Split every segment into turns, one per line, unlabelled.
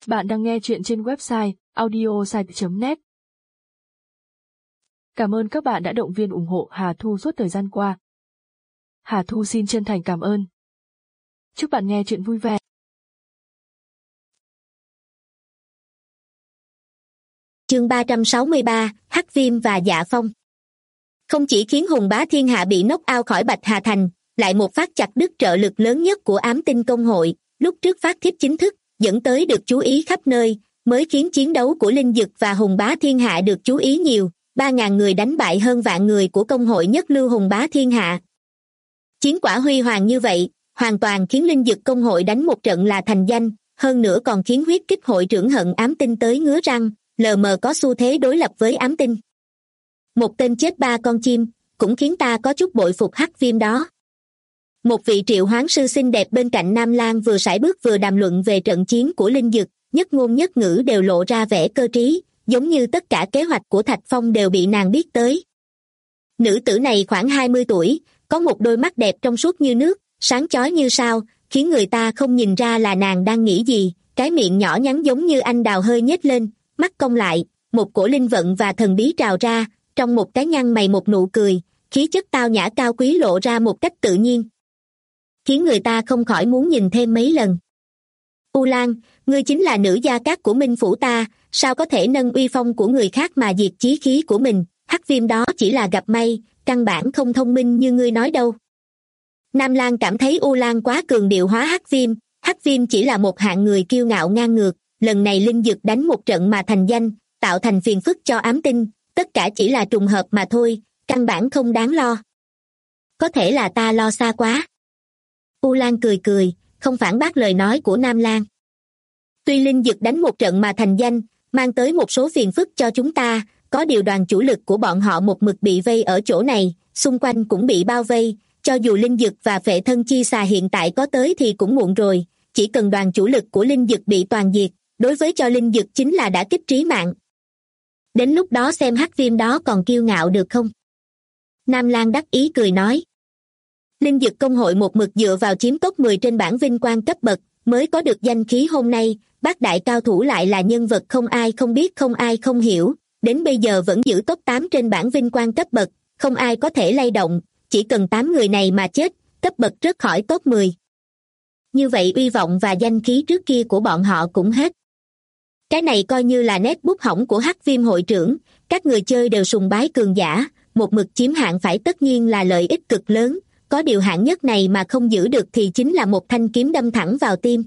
Bạn đang nghe chuyện trên website audiosite.net. Cảm ơn các bạn đã động viên ủng hộ Hà Thu suốt thời gian qua. Hà Thu xin chân thành cảm ơn. Chúc bạn nghe chuyện vui vẻ.
Chương 363, Hắc Viêm và Dạ Phong. Không chỉ khiến Hùng Bá Thiên Hạ bị knock out khỏi Bạch Hà Thành, lại một phát chặt đứt trợ lực lớn nhất của Ám Tinh Công hội, lúc trước phát thiếp chính thức, dẫn tới được chú ý khắp nơi, mới khiến chiến đấu của Linh Dực và Hùng Bá Thiên Hạ được chú ý nhiều, 3.000 người đánh bại hơn vạn người của công hội nhất lưu Hùng Bá Thiên Hạ. Chiến quả huy hoàng như vậy, hoàn toàn khiến Linh Dực công hội đánh một trận là thành danh, hơn nữa còn khiến huyết kích hội trưởng Hận Ám Tinh tới ngứa răng, lờ mờ có xu thế đối lập với Ám Tinh. Một tên chết 3 con chim, cũng khiến ta có chút bội phục Hắc Viêm đó. Một vị triệu hoán sư xinh đẹp bên cạnh Nam Lan vừa sải bước vừa đàm luận về trận chiến của Linh Dực, nhất ngôn nhất ngữ đều lộ ra vẻ cơ trí, giống như tất cả kế hoạch của Thạch Phong đều bị nàng biết tới. Nữ tử này khoảng 20 tuổi, có một đôi mắt đẹp trong suốt như nước, sáng chói như sao, khiến người ta không nhìn ra là nàng đang nghĩ gì, cái miệng nhỏ nhắn giống như anh đào hơi nhếch lên, mắt cong lại, một cổ linh vận và thần bí trào ra, trong một cái nhăn mày một nụ cười, khí chất tao nhã cao quý lộ ra một cách tự nhiên, khiến người ta không khỏi muốn nhìn thêm mấy lần. U Lan, ngươi chính là nữ gia cát của Minh Phủ ta, sao có thể nâng uy phong của người khác mà diệt chí khí của mình, Hắc Viêm đó chỉ là gặp may, căn bản không thông minh như ngươi nói đâu. Nam Lan cảm thấy U Lan quá cường điệu hóa Hắc Viêm chỉ là một hạng người kiêu ngạo ngang ngược, lần này Linh Dực đánh một trận mà thành danh, tạo thành phiền phức cho Ám Tinh, tất cả chỉ là trùng hợp mà thôi, căn bản không đáng lo. Có thể là ta lo xa quá. U Lan cười cười, không phản bác lời nói của Nam Lan. Tuy Linh Dực đánh một trận mà thành danh, mang tới một số phiền phức cho chúng ta, có điều đoàn chủ lực của bọn họ một mực bị vây ở chỗ này, xung quanh cũng bị bao vây, cho dù Linh Dực và Phệ Thân Chi Xà hiện tại có tới thì cũng muộn rồi, chỉ cần đoàn chủ lực của Linh Dực bị toàn diệt, đối với cho Linh Dực chính là đả kích trí mạng. Đến lúc đó xem Hắc Viêm đó còn kiêu ngạo được không? Nam Lan đắc ý cười nói. Linh Dực công hội một mực dựa vào chiếm top 10 trên bảng vinh quang cấp bậc, mới có được danh khí hôm nay, bát đại cao thủ lại là nhân vật không ai không biết không ai không hiểu, đến bây giờ vẫn giữ top 8 trên bảng vinh quang cấp bậc, không ai có thể lay động, chỉ cần 8 người này mà chết, cấp bậc rớt khỏi top 10. Như vậy uy vọng và danh khí trước kia của bọn họ cũng hết. Cái này coi như là nét bút hỏng của Hắc Viêm hội trưởng, các người chơi đều sùng bái cường giả, một mực chiếm hạng phải tất nhiên là lợi ích cực lớn, có điều hạng nhất này mà không giữ được thì chính là một thanh kiếm đâm thẳng vào tim.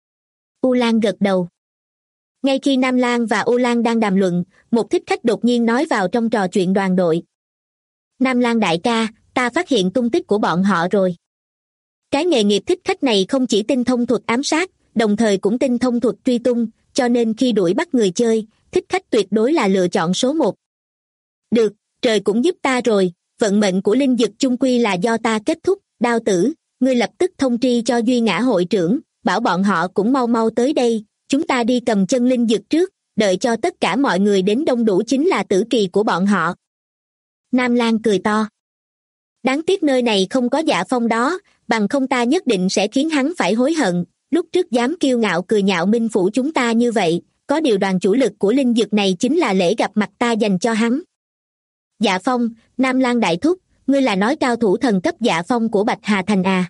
U Lan gật đầu. Ngay khi Nam Lan và U Lan đang đàm luận, một thích khách đột nhiên nói vào trong trò chuyện đoàn đội. Nam Lan đại ca, ta phát hiện tung tích của bọn họ rồi. Cái nghề nghiệp thích khách này không chỉ tinh thông thuật ám sát, đồng thời cũng tinh thông thuật truy tung, cho nên khi đuổi bắt người chơi, thích khách tuyệt đối là lựa chọn số 1. Được, trời cũng giúp ta rồi, vận mệnh của Linh Dực chung quy là do ta kết thúc, Đao Tử, ngươi lập tức thông tri cho Duy Ngã hội trưởng, bảo bọn họ cũng mau mau tới đây, chúng ta đi cầm chân Linh Dực trước, đợi cho tất cả mọi người đến đông đủ chính là tử kỳ của bọn họ. Nam Lan cười to. Đáng tiếc nơi này không có Dạ Phong đó, bằng không ta nhất định sẽ khiến hắn phải hối hận, lúc trước dám kiêu ngạo cười nhạo Minh Phủ chúng ta như vậy, có điều đoàn chủ lực của Linh Dực này chính là lễ gặp mặt ta dành cho hắn. Dạ Phong, Nam Lan đại thúc, ngươi là nói cao thủ thần cấp Dạ Phong của Bạch Hà Thành à?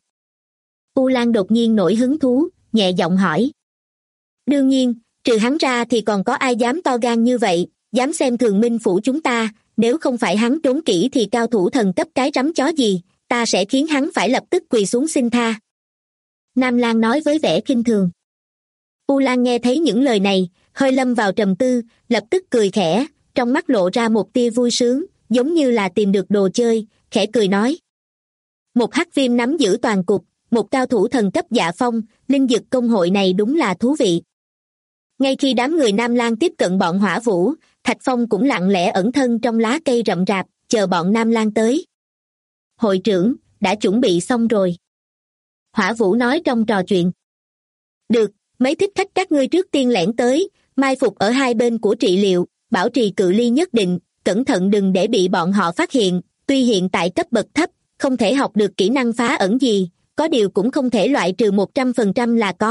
U Lan đột nhiên nổi hứng thú, nhẹ giọng hỏi. Đương nhiên, trừ hắn ra thì còn có ai dám to gan như vậy, dám xem thường Minh Phủ chúng ta, nếu không phải hắn trốn kỹ thì cao thủ thần cấp cái rắm chó gì, ta sẽ khiến hắn phải lập tức quỳ xuống xin tha. Nam Lan nói với vẻ khinh thường. U Lan nghe thấy những lời này, hơi lâm vào trầm tư, lập tức cười khẽ, trong mắt lộ ra một tia vui sướng, giống như là tìm được đồ chơi, khẽ cười nói. Một Hắc Viêm nắm giữ toàn cục, một cao thủ thần cấp Dạ Phong, Linh Dực công hội này đúng là thú vị. Ngay khi đám người Nam Lan tiếp cận bọn Hỏa Vũ, Thạch Phong cũng lặng lẽ ẩn thân trong lá cây rậm rạp, chờ bọn Nam Lan tới. Hội trưởng, đã chuẩn bị xong rồi. Hỏa Vũ nói trong trò chuyện. Được, mấy thích khách các ngươi trước tiên lẻn tới, mai phục ở hai bên của trị liệu, bảo trì cự ly nhất định, cẩn thận đừng để bị bọn họ phát hiện, tuy hiện tại cấp bậc thấp, không thể học được kỹ năng phá ẩn gì, có điều cũng không thể loại trừ 100% là có,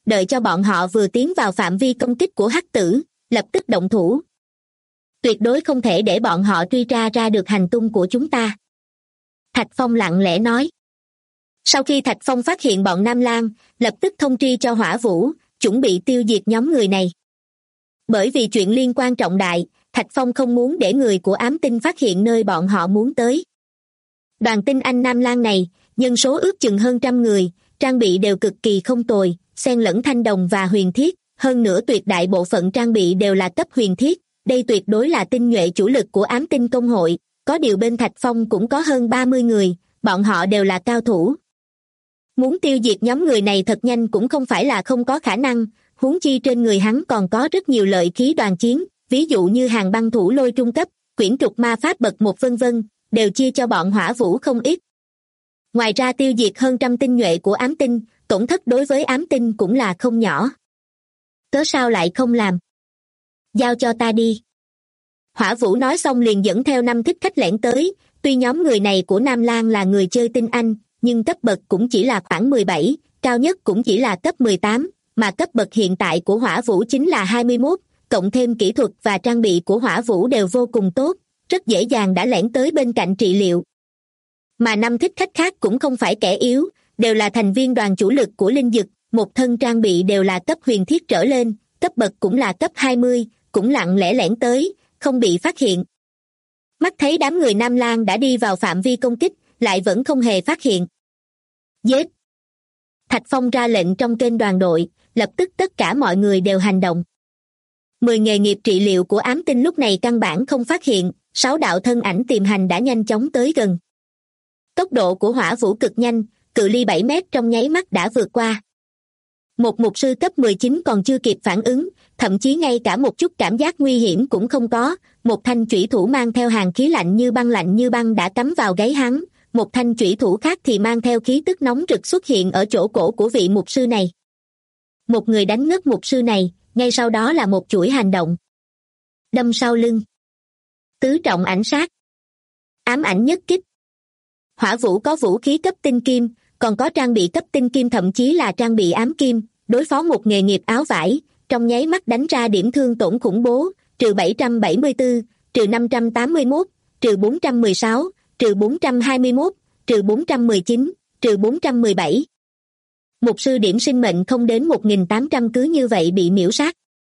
đợi cho bọn họ vừa tiến vào phạm vi công kích của hắc tử, lập tức động thủ. Tuyệt đối không thể để bọn họ truy tra ra được hành tung của chúng ta. Thạch Phong lặng lẽ nói. Sau khi Thạch Phong phát hiện bọn Nam Lang, lập tức thông tri cho Hỏa Vũ, chuẩn bị tiêu diệt nhóm người này. Bởi vì chuyện liên quan trọng đại, Thạch Phong không muốn để người của ám tinh phát hiện nơi bọn họ muốn tới. Đoàn tinh anh Nam Lang này, nhân số ước chừng hơn 100 người, trang bị đều cực kỳ không tồi, xen lẫn thanh đồng và huyền thiết, hơn nữa tuyệt đại bộ phận trang bị đều là cấp huyền thiết, đây tuyệt đối là tinh nhuệ chủ lực của ám tinh công hội, có điều bên Thạch Phong cũng có hơn 30 người, bọn họ đều là cao thủ. Muốn tiêu diệt nhóm người này thật nhanh cũng không phải là không có khả năng, huống chi trên người hắn còn có rất nhiều lợi khí đoàn chiến, ví dụ như hàng băng thủ lôi trung cấp, quyển trục ma pháp bậc 1 vân vân, đều chia cho bọn Hỏa Vũ không ít. Ngoài ra tiêu diệt hơn 100 tinh nhuệ của ám tinh, tổn thất đối với ám tinh cũng là không nhỏ. Tớ sao lại không làm? Giao cho ta đi. Hỏa Vũ nói xong liền dẫn theo 5 thích khách lẻn tới, tuy nhóm người này của Nam Lang là người chơi tinh anh, nhưng cấp bậc cũng chỉ là khoảng 17, cao nhất cũng chỉ là cấp 18, mà cấp bậc hiện tại của Hỏa Vũ chính là 21, cộng thêm kỹ thuật và trang bị của Hỏa Vũ đều vô cùng tốt, rất dễ dàng đã lẻn tới bên cạnh trị liệu. Mà 5 thích khách khác cũng không phải kẻ yếu, đều là thành viên đoàn chủ lực của Linh Dực, một thân trang bị đều là cấp huyền thiết trở lên, cấp bậc cũng là cấp 20, cũng lặng lẽ lẻn tới, không bị phát hiện. Mắt thấy đám người Nam Lang đã đi vào phạm vi công kích, lại vẫn không hề phát hiện. Giết! Thạch Phong ra lệnh trong kênh đoàn đội, lập tức tất cả mọi người đều hành động. 10 nghề nghiệp trị liệu của ám tinh lúc này căn bản không phát hiện, 6 đạo thân ảnh tiềm hành đã nhanh chóng tới gần. Tốc độ của Hỏa Vũ cực nhanh, cự ly 7 mét trong nháy mắt đã vượt qua. Một mục sư cấp 19 còn chưa kịp phản ứng, thậm chí ngay cả một chút cảm giác nguy hiểm cũng không có, một thanh chủy thủ mang theo hàn khí lạnh như băng đã cắm vào gáy hắn, một thanh chủy thủ khác thì mang theo khí tức nóng rực xuất hiện ở chỗ cổ của vị mục sư này. Một người đánh ngất mục sư này, ngay sau đó là một chuỗi hành động. Đâm sau lưng. Tứ trọng ảnh sát. Ám ảnh nhất kích. Hỏa Vũ có vũ khí cấp tinh kim, còn có trang bị cấp tinh kim, thậm chí là trang bị ám kim, đối phó một nghề nghiệp áo vải, trong nháy mắt đánh ra điểm thương tổn khủng bố, trừ 774, trừ 581, trừ 416, trừ 421, trừ 419, trừ 417. Mục sư điểm sinh mệnh không đến 1.800 cứ như vậy bị miễu sát.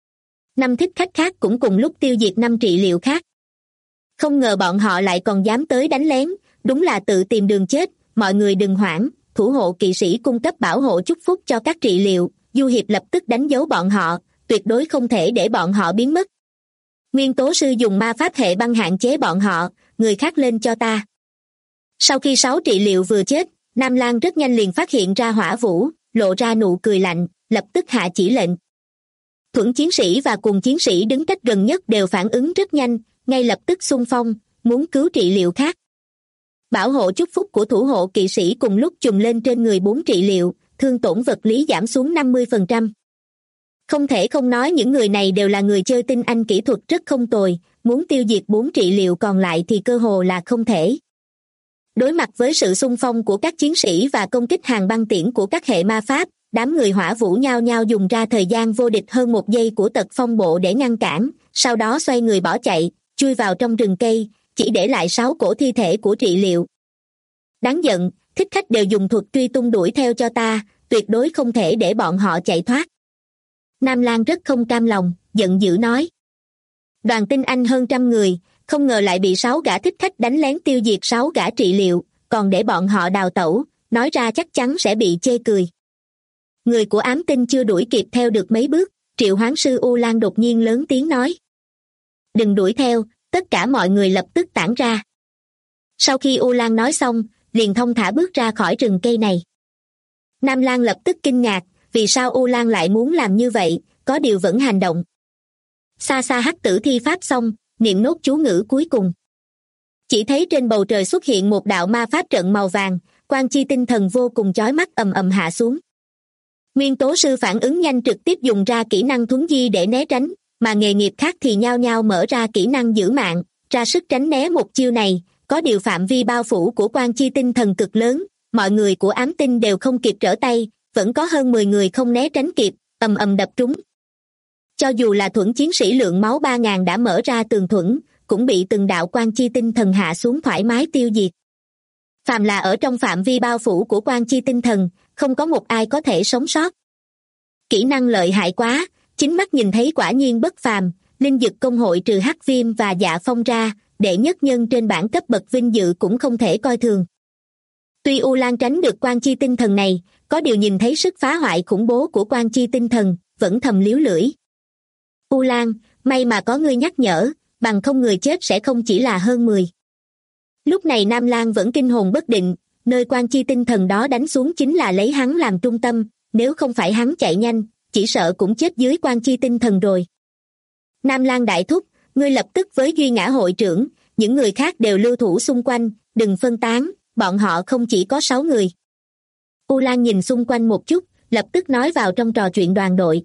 5 thích khách khác cũng cùng lúc tiêu diệt 5 trị liệu khác. Không ngờ bọn họ lại còn dám tới đánh lén, đúng là tự tìm đường chết, mọi người đừng hoảng, thủ hộ kỵ sĩ cung cấp bảo hộ chúc phúc cho các trị liệu, Du Hiệp lập tức đánh dấu bọn họ, tuyệt đối không thể để bọn họ biến mất. Nguyên tố sư dùng ma pháp hệ băng hạn chế bọn họ, người khác lên cho ta. Sau khi 6 trị liệu vừa chết, Nam Lang rất nhanh liền phát hiện ra Hỏa Vũ, lộ ra nụ cười lạnh, lập tức hạ chỉ lệnh. Thuẫn chiến sĩ và cùng chiến sĩ đứng cách gần nhất đều phản ứng rất nhanh, ngay lập tức xung phong, muốn cứu trị liệu khác. Bảo hộ chúc phúc của thủ hộ kỵ sĩ cùng lúc chùm lên trên người 4 trị liệu, thương tổn vật lý giảm xuống 50%. Không thể không nói những người này đều là người chơi tinh anh kỹ thuật rất không tồi, muốn tiêu diệt 4 trị liệu còn lại thì cơ hồ là không thể. Đối mặt với sự xung phong của các chiến sĩ và công kích hàng băng tiễn của các hệ ma pháp, đám người Hỏa Vũ nhao nhao dùng ra thời gian vô địch hơn 1 giây của tật phong bộ để ngăn cản, sau đó xoay người bỏ chạy, chui vào trong rừng cây, chỉ để lại 6 cổ thi thể của trị liệu. Đáng giận, thích khách đều dùng thuật truy tung đuổi theo cho ta, tuyệt đối không thể để bọn họ chạy thoát. Nam Lang rất không cam lòng, giận dữ nói. Đoàn tinh anh hơn 100 người, không ngờ lại bị 6 gã thích khách đánh lén tiêu diệt 6 gã trị liệu, còn để bọn họ đào tẩu, nói ra chắc chắn sẽ bị chê cười. Người của ám tinh chưa đuổi kịp theo được mấy bước, triệu hoán sư U Lan đột nhiên lớn tiếng nói. Đừng đuổi theo, tất cả mọi người lập tức tản ra. Sau khi U Lan nói xong, liền thong thả bước ra khỏi rừng cây này. Nam Lang lập tức kinh ngạc, vì sao U Lan lại muốn làm như vậy, có điều vẫn hành động. Xa xa hắc tử thi pháp xong, niệm nốt chú ngữ cuối cùng. Chỉ thấy trên bầu trời xuất hiện một đạo ma pháp trận màu vàng, quang chi tinh thần vô cùng chói mắt ầm ầm hạ xuống. Nguyên tố sư phản ứng nhanh trực tiếp dùng ra kỹ năng thuấn di để né tránh, mà nghề nghiệp khác thì nhao nhao mở ra kỹ năng giữ mạng, ra sức tránh né một chiêu này, có điều phạm vi bao phủ của quang chi tinh thần cực lớn, mọi người của ám tinh đều không kịp trở tay, vẫn có hơn 10 người không né tránh kịp, Ầm ầm đập trúng. Cho dù là thuẫn chiến sĩ lượng máu 3.000 đã mở ra tường thuẫn, cũng bị từng đạo quang chi tinh thần hạ xuống thoải mái tiêu diệt. Phàm là ở trong phạm vi bao phủ của quang chi tinh thần, không có một ai có thể sống sót. Kỹ năng lợi hại quá, chính mắt nhìn thấy quả nhiên bất phàm. Linh dực công hội trừ Hắc Viêm và Dạ Phong ra, đệ nhất nhân trên bảng cấp bậc vinh dự cũng không thể coi thường. Tuy U Lan tránh được quang chi tinh thần này, có điều nhìn thấy sức phá hoại khủng bố của quang chi tinh thần, vẫn thầm líu lưỡi. U Lan, may mà có ngươi nhắc nhở, bằng không người chết sẽ không chỉ là hơn 10. Lúc này Nam Lan vẫn kinh hồn bất định, nơi quang chi tinh thần đó đánh xuống chính là lấy hắn làm trung tâm, nếu không phải hắn chạy nhanh, chỉ sợ cũng chết dưới quang chi tinh thần rồi. Nam Lan đại thúc, ngươi lập tức với Duy Ngã hội trưởng, những người khác đều lưu thủ xung quanh, đừng phân tán, bọn họ không chỉ có 6 người. U Lan nhìn xung quanh một chút, lập tức nói vào trong trò chuyện đoàn đội.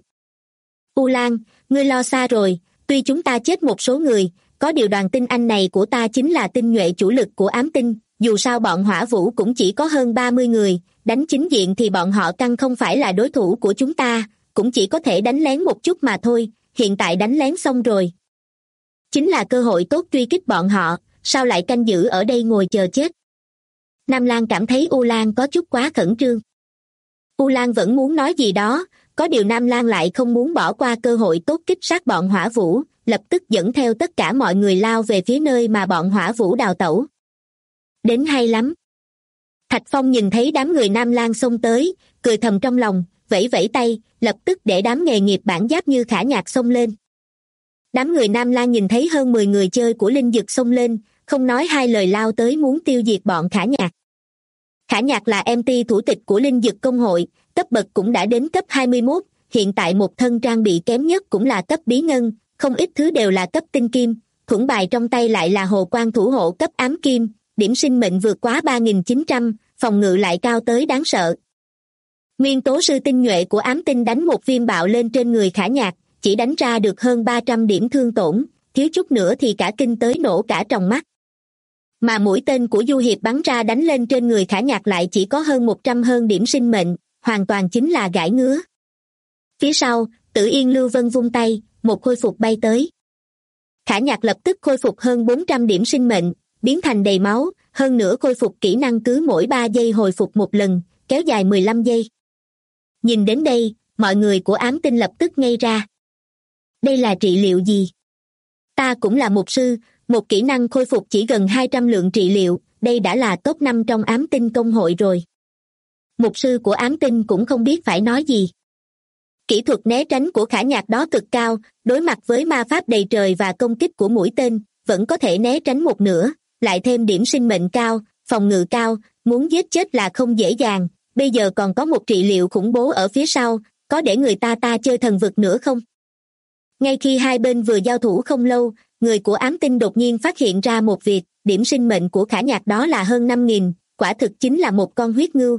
U Lan, ngươi lo xa rồi, tuy chúng ta chết một số người, có điều đoàn tinh anh này của ta chính là tinh nhuệ chủ lực của ám tinh, dù sao bọn hỏa vũ cũng chỉ có hơn 30 người, đánh chính diện thì bọn họ căn không phải là đối thủ của chúng ta, cũng chỉ có thể đánh lén một chút mà thôi, hiện tại đánh lén xong rồi. Chính là cơ hội tốt truy kích bọn họ, sao lại canh giữ ở đây ngồi chờ chết. Nam Lan cảm thấy U Lan có chút quá khẩn trương. U Lan vẫn muốn nói gì đó, có điều Nam Lan lại không muốn bỏ qua cơ hội tốt kích sát bọn hỏa vũ, lập tức dẫn theo tất cả mọi người lao về phía nơi mà bọn hỏa vũ đào tẩu. Đến hay lắm. Thạch Phong nhìn thấy đám người Nam Lan xông tới, cười thầm trong lòng, vẫy vẫy tay, lập tức để đám nghề nghiệp bản giáp như Khả Nhạc xông lên. Đám người Nam Lan nhìn thấy hơn 10 người chơi của linh dực xông lên, không nói hai lời lao tới muốn tiêu diệt bọn Khả Nhạc. Khả Nhạc là MT thủ tịch của linh dực công hội, cấp bậc cũng đã đến cấp 21, hiện tại một thân trang bị kém nhất cũng là cấp bí ngân, không ít thứ đều là cấp tinh kim, thuẫn bài trong tay lại là hồ quan thủ hộ cấp ám kim, điểm sinh mệnh vượt quá 3.900, phòng ngự lại cao tới đáng sợ. Nguyên tố sư tinh nhuệ của ám tinh đánh một viêm bạo lên trên người Khả Nhạc, chỉ đánh ra được hơn 300 điểm thương tổn, thiếu chút nữa thì cả kinh tới nổ cả tròng mắt. Mà mũi tên của Du Hiệp bắn ra đánh lên trên người Khả Nhạc lại chỉ có hơn 100 hơn điểm sinh mệnh, hoàn toàn chính là gãi ngứa. Phía sau, Tử Yên Lưu Vân vung tay, một khôi phục bay tới. Khả Nhạc lập tức khôi phục hơn 400 điểm sinh mệnh, biến thành đầy máu, hơn nữa khôi phục kỹ năng cứ mỗi 3 giây hồi phục một lần, kéo dài 15 giây. Nhìn đến đây, mọi người của ám tinh lập tức ngây ra. Đây là trị liệu gì? Ta cũng là mục sư, một kỹ năng khôi phục chỉ gần 200 lượng trị liệu, đây đã là top 5 trong ám tinh công hội rồi. Mục sư của ám tinh cũng không biết phải nói gì. Kỹ thuật né tránh của Khả Nhạc đó cực cao, đối mặt với ma pháp đầy trời và công kích của mũi tên, vẫn có thể né tránh một nửa, lại thêm điểm sinh mệnh cao, phòng ngự cao, muốn giết chết là không dễ dàng, bây giờ còn có một trị liệu khủng bố ở phía sau, có để người ta chơi thần vực nữa không? Ngay khi hai bên vừa giao thủ không lâu, người của ám tinh đột nhiên phát hiện ra một việc, điểm sinh mệnh của Khả Nhạc đó là hơn 5.000, quả thực chính là một con huyết ngưu.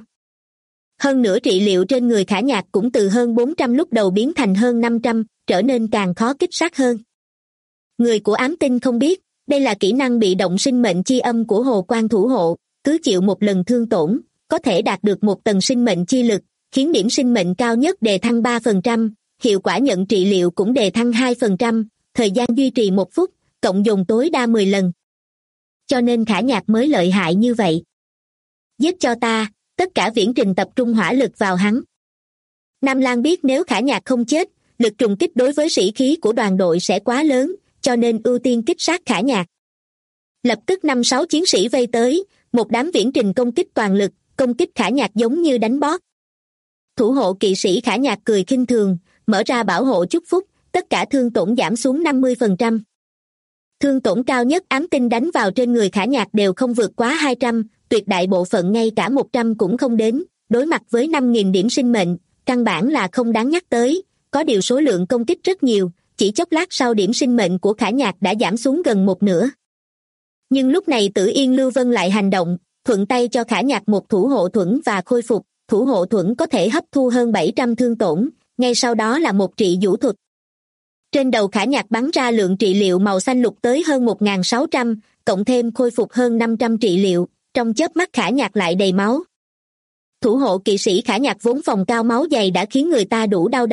Hơn nữa trị liệu trên người Khả Nhạc cũng từ hơn 400 lúc đầu biến thành hơn 500, trở nên càng khó kích sát hơn. Người của ám tinh không biết, đây là kỹ năng bị động sinh mệnh chi âm của hồ quan thủ hộ, cứ chịu một lần thương tổn, có thể đạt được một tầng sinh mệnh chi lực, khiến điểm sinh mệnh cao nhất đề thăng 3%, hiệu quả nhận trị liệu cũng đề thăng 2%, thời gian duy trì 1 phút, cộng dồn tối đa 10 lần. Cho nên Khả Nhạc mới lợi hại như vậy. Giết cho ta, tất cả viễn trình tập trung hỏa lực vào hắn. Nam Lan biết nếu Khả Nhạc không chết, lực trùng kích đối với sĩ khí của đoàn đội sẽ quá lớn, cho nên ưu tiên kích sát Khả Nhạc. Lập tức 5-6 chiến sĩ vây tới, một đám viễn trình công kích toàn lực, công kích Khả Nhạc giống như đánh bóp. Thủ hộ kỵ sĩ Khả Nhạc cười khinh thường, mở ra bảo hộ chúc phúc, tất cả thương tổn giảm xuống 50%. Thương tổn cao nhất ám tinh đánh vào trên người Khả Nhạc đều không vượt quá 200, tuyệt đại bộ phận ngay cả 100 cũng không đến, đối mặt với 5.000 điểm sinh mệnh, căn bản là không đáng nhắc tới, có điều số lượng công kích rất nhiều, chỉ chốc lát sau điểm sinh mệnh của Khả Nhạc đã giảm xuống gần một nửa. Nhưng lúc này Tử Yên Lưu Vân lại hành động, thuận tay cho Khả Nhạc một thủ hộ thuẫn và khôi phục, thủ hộ thuẫn có thể hấp thu hơn 700 thương tổn, ngay sau đó là một trị vũ thuật. Trên đầu Khả Nhạc bắn ra lượng trị liệu màu xanh lục tới hơn 1.600, cộng thêm khôi phục hơn 500 trị liệu, trong chớp mắt Khả Nhạc lại đầy máu. Thủ hộ kỵ sĩ Khả Nhạc vốn phòng cao máu dày đã khiến người ta đủ đau đầu,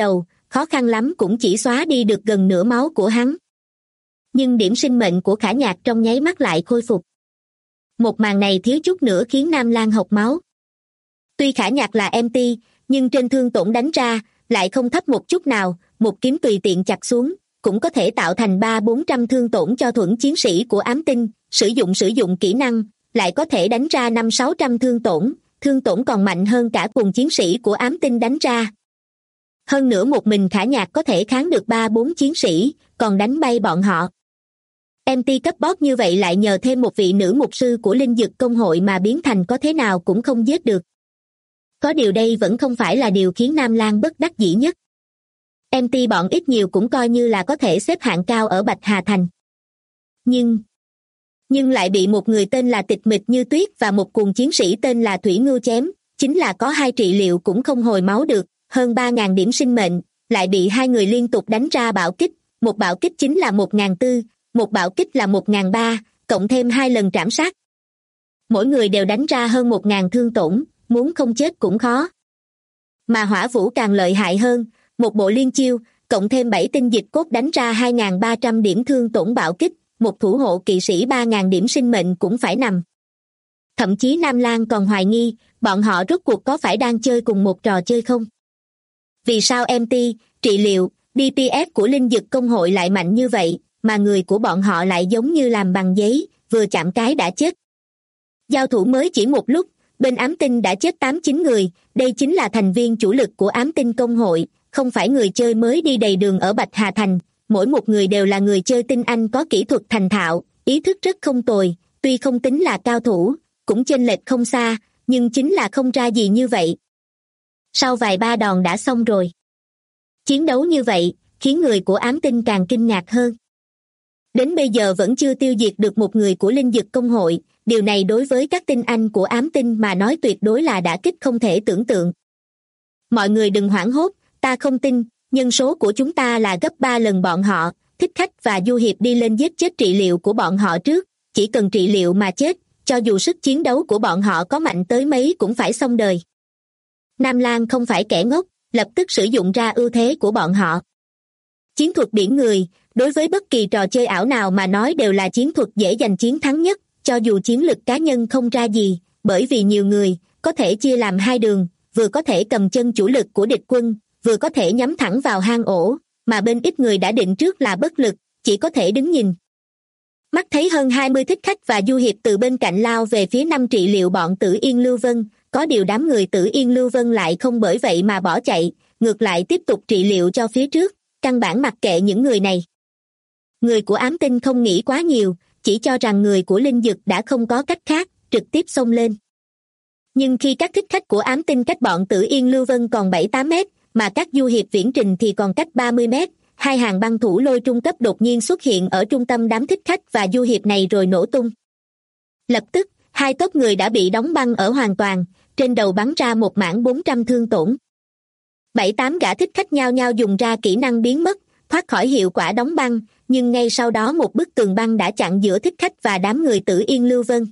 khó khăn lắm cũng chỉ xóa đi được gần nửa máu của hắn. Nhưng điểm sinh mệnh của Khả Nhạc trong nháy mắt lại khôi phục. Một màn này thiếu chút nữa khiến Nam Lan hộc máu. Tuy Khả Nhạc là MT, nhưng trên thương tổn đánh ra, lại không thấp một chút nào, một kiếm tùy tiện chặt xuống, cũng có thể tạo thành 300-400 thương tổn cho thuẫn chiến sĩ của ám tinh, sử dụng kỹ năng, lại có thể đánh ra 500-600 thương tổn còn mạnh hơn cả cùng chiến sĩ của ám tinh đánh ra. Hơn nữa một mình Khả Nhạc có thể kháng được 3-4 chiến sĩ, còn đánh bay bọn họ. MT cấp boss như vậy lại nhờ thêm một vị nữ mục sư của linh dực công hội mà biến thành có thế nào cũng không giết được. Có điều đây vẫn không phải là điều khiến Nam Lan bất đắc dĩ nhất. MT bọn ít nhiều cũng coi như là có thể xếp hạng cao ở Bạch Hà Thành. Nhưng lại bị một người tên là Tịch Mịch Như Tuyết và một cuồng chiến sĩ tên là Thủy Ngưu chém, chính là có 2 trị liệu cũng không hồi máu được, hơn 3.000 điểm sinh mệnh, lại bị 2 người liên tục đánh ra bạo kích, một bạo kích chính là 1.400, một bạo kích là 1.300, cộng thêm 2 lần trảm sát. Mỗi người đều đánh ra hơn 1.000 thương tổn, muốn không chết cũng khó. Mà Hỏa Vũ càng lợi hại hơn, một bộ liên chiêu, cộng thêm 7 tinh dịch cốt đánh ra 2.300 điểm thương tổn bạo kích, một thủ hộ kỵ sĩ 3.000 điểm sinh mệnh cũng phải nằm. Thậm chí Nam Lan còn hoài nghi, bọn họ rốt cuộc có phải đang chơi cùng một trò chơi không? Vì sao MT, trị liệu, DPS của linh dực công hội lại mạnh như vậy, mà người của bọn họ lại giống như làm bằng giấy, vừa chạm cái đã chết? Giao thủ mới chỉ một lúc, bên ám tinh đã chết 8-9 người, đây chính là thành viên chủ lực của ám tinh công hội, không phải người chơi mới đi đầy đường ở Bạch Hà Thành, mỗi một người đều là người chơi tinh anh có kỹ thuật thành thạo, ý thức rất không tồi, tuy không tính là cao thủ, cũng chênh lệch không xa, nhưng chính là không ra gì như vậy. Sau vài ba đòn đã xong rồi. Chiến đấu như vậy, khiến người của ám tinh càng kinh ngạc hơn. Đến bây giờ vẫn chưa tiêu diệt được một người của linh dực công hội, điều này đối với các tinh anh của ám tinh mà nói tuyệt đối là đả kích không thể tưởng tượng. Mọi người đừng hoảng hốt, ta không tin, nhân số của chúng ta là gấp 3 lần bọn họ, Thích Khách và Du Hiệp đi lên giết chết trị liệu của bọn họ trước, chỉ cần trị liệu mà chết, cho dù sức chiến đấu của bọn họ có mạnh tới mấy cũng phải xong đời. Nam Lan không phải kẻ ngốc, lập tức sử dụng ra ưu thế của bọn họ. Chiến thuật biển người, đối với bất kỳ trò chơi ảo nào mà nói đều là chiến thuật dễ giành chiến thắng nhất, cho dù chiến lực cá nhân không ra gì, bởi vì nhiều người, có thể chia làm 2 đường, vừa có thể cầm chân chủ lực của địch quân, vừa có thể nhắm thẳng vào hang ổ, mà bên ít người đã định trước là bất lực, chỉ có thể đứng nhìn. Mắt thấy hơn 20 Thích Khách và Du Hiệp từ bên cạnh lao về phía 5 trị liệu bọn Tử Yên Lưu Vân, có điều đám người Tử Yên Lưu Vân lại không bởi vậy mà bỏ chạy, ngược lại tiếp tục trị liệu cho phía trước, căn bản mặc kệ những người này. Người của ám tinh không nghĩ quá nhiều, chỉ cho rằng người của linh dực đã không có cách khác, trực tiếp xông lên. Nhưng khi các thích khách của ám tinh cách bọn Tử Yên Lưu Vân còn 7-8 mét, mà các Du Hiệp viễn trình thì còn cách 30 mét, 2 hàng băng thủ lôi trung cấp đột nhiên xuất hiện ở trung tâm đám thích khách và Du Hiệp này rồi nổ tung. Lập tức, 2 tốp người đã bị đóng băng ở hoàn toàn, trên đầu bắn ra một mảng 400 thương tổn. 7-8 gã thích khách nhao nhao dùng ra kỹ năng biến mất, thoát khỏi hiệu quả đóng băng, nhưng ngay sau đó một bức tường băng đã chặn giữa thích khách và đám người Tử Yên Lưu Vân.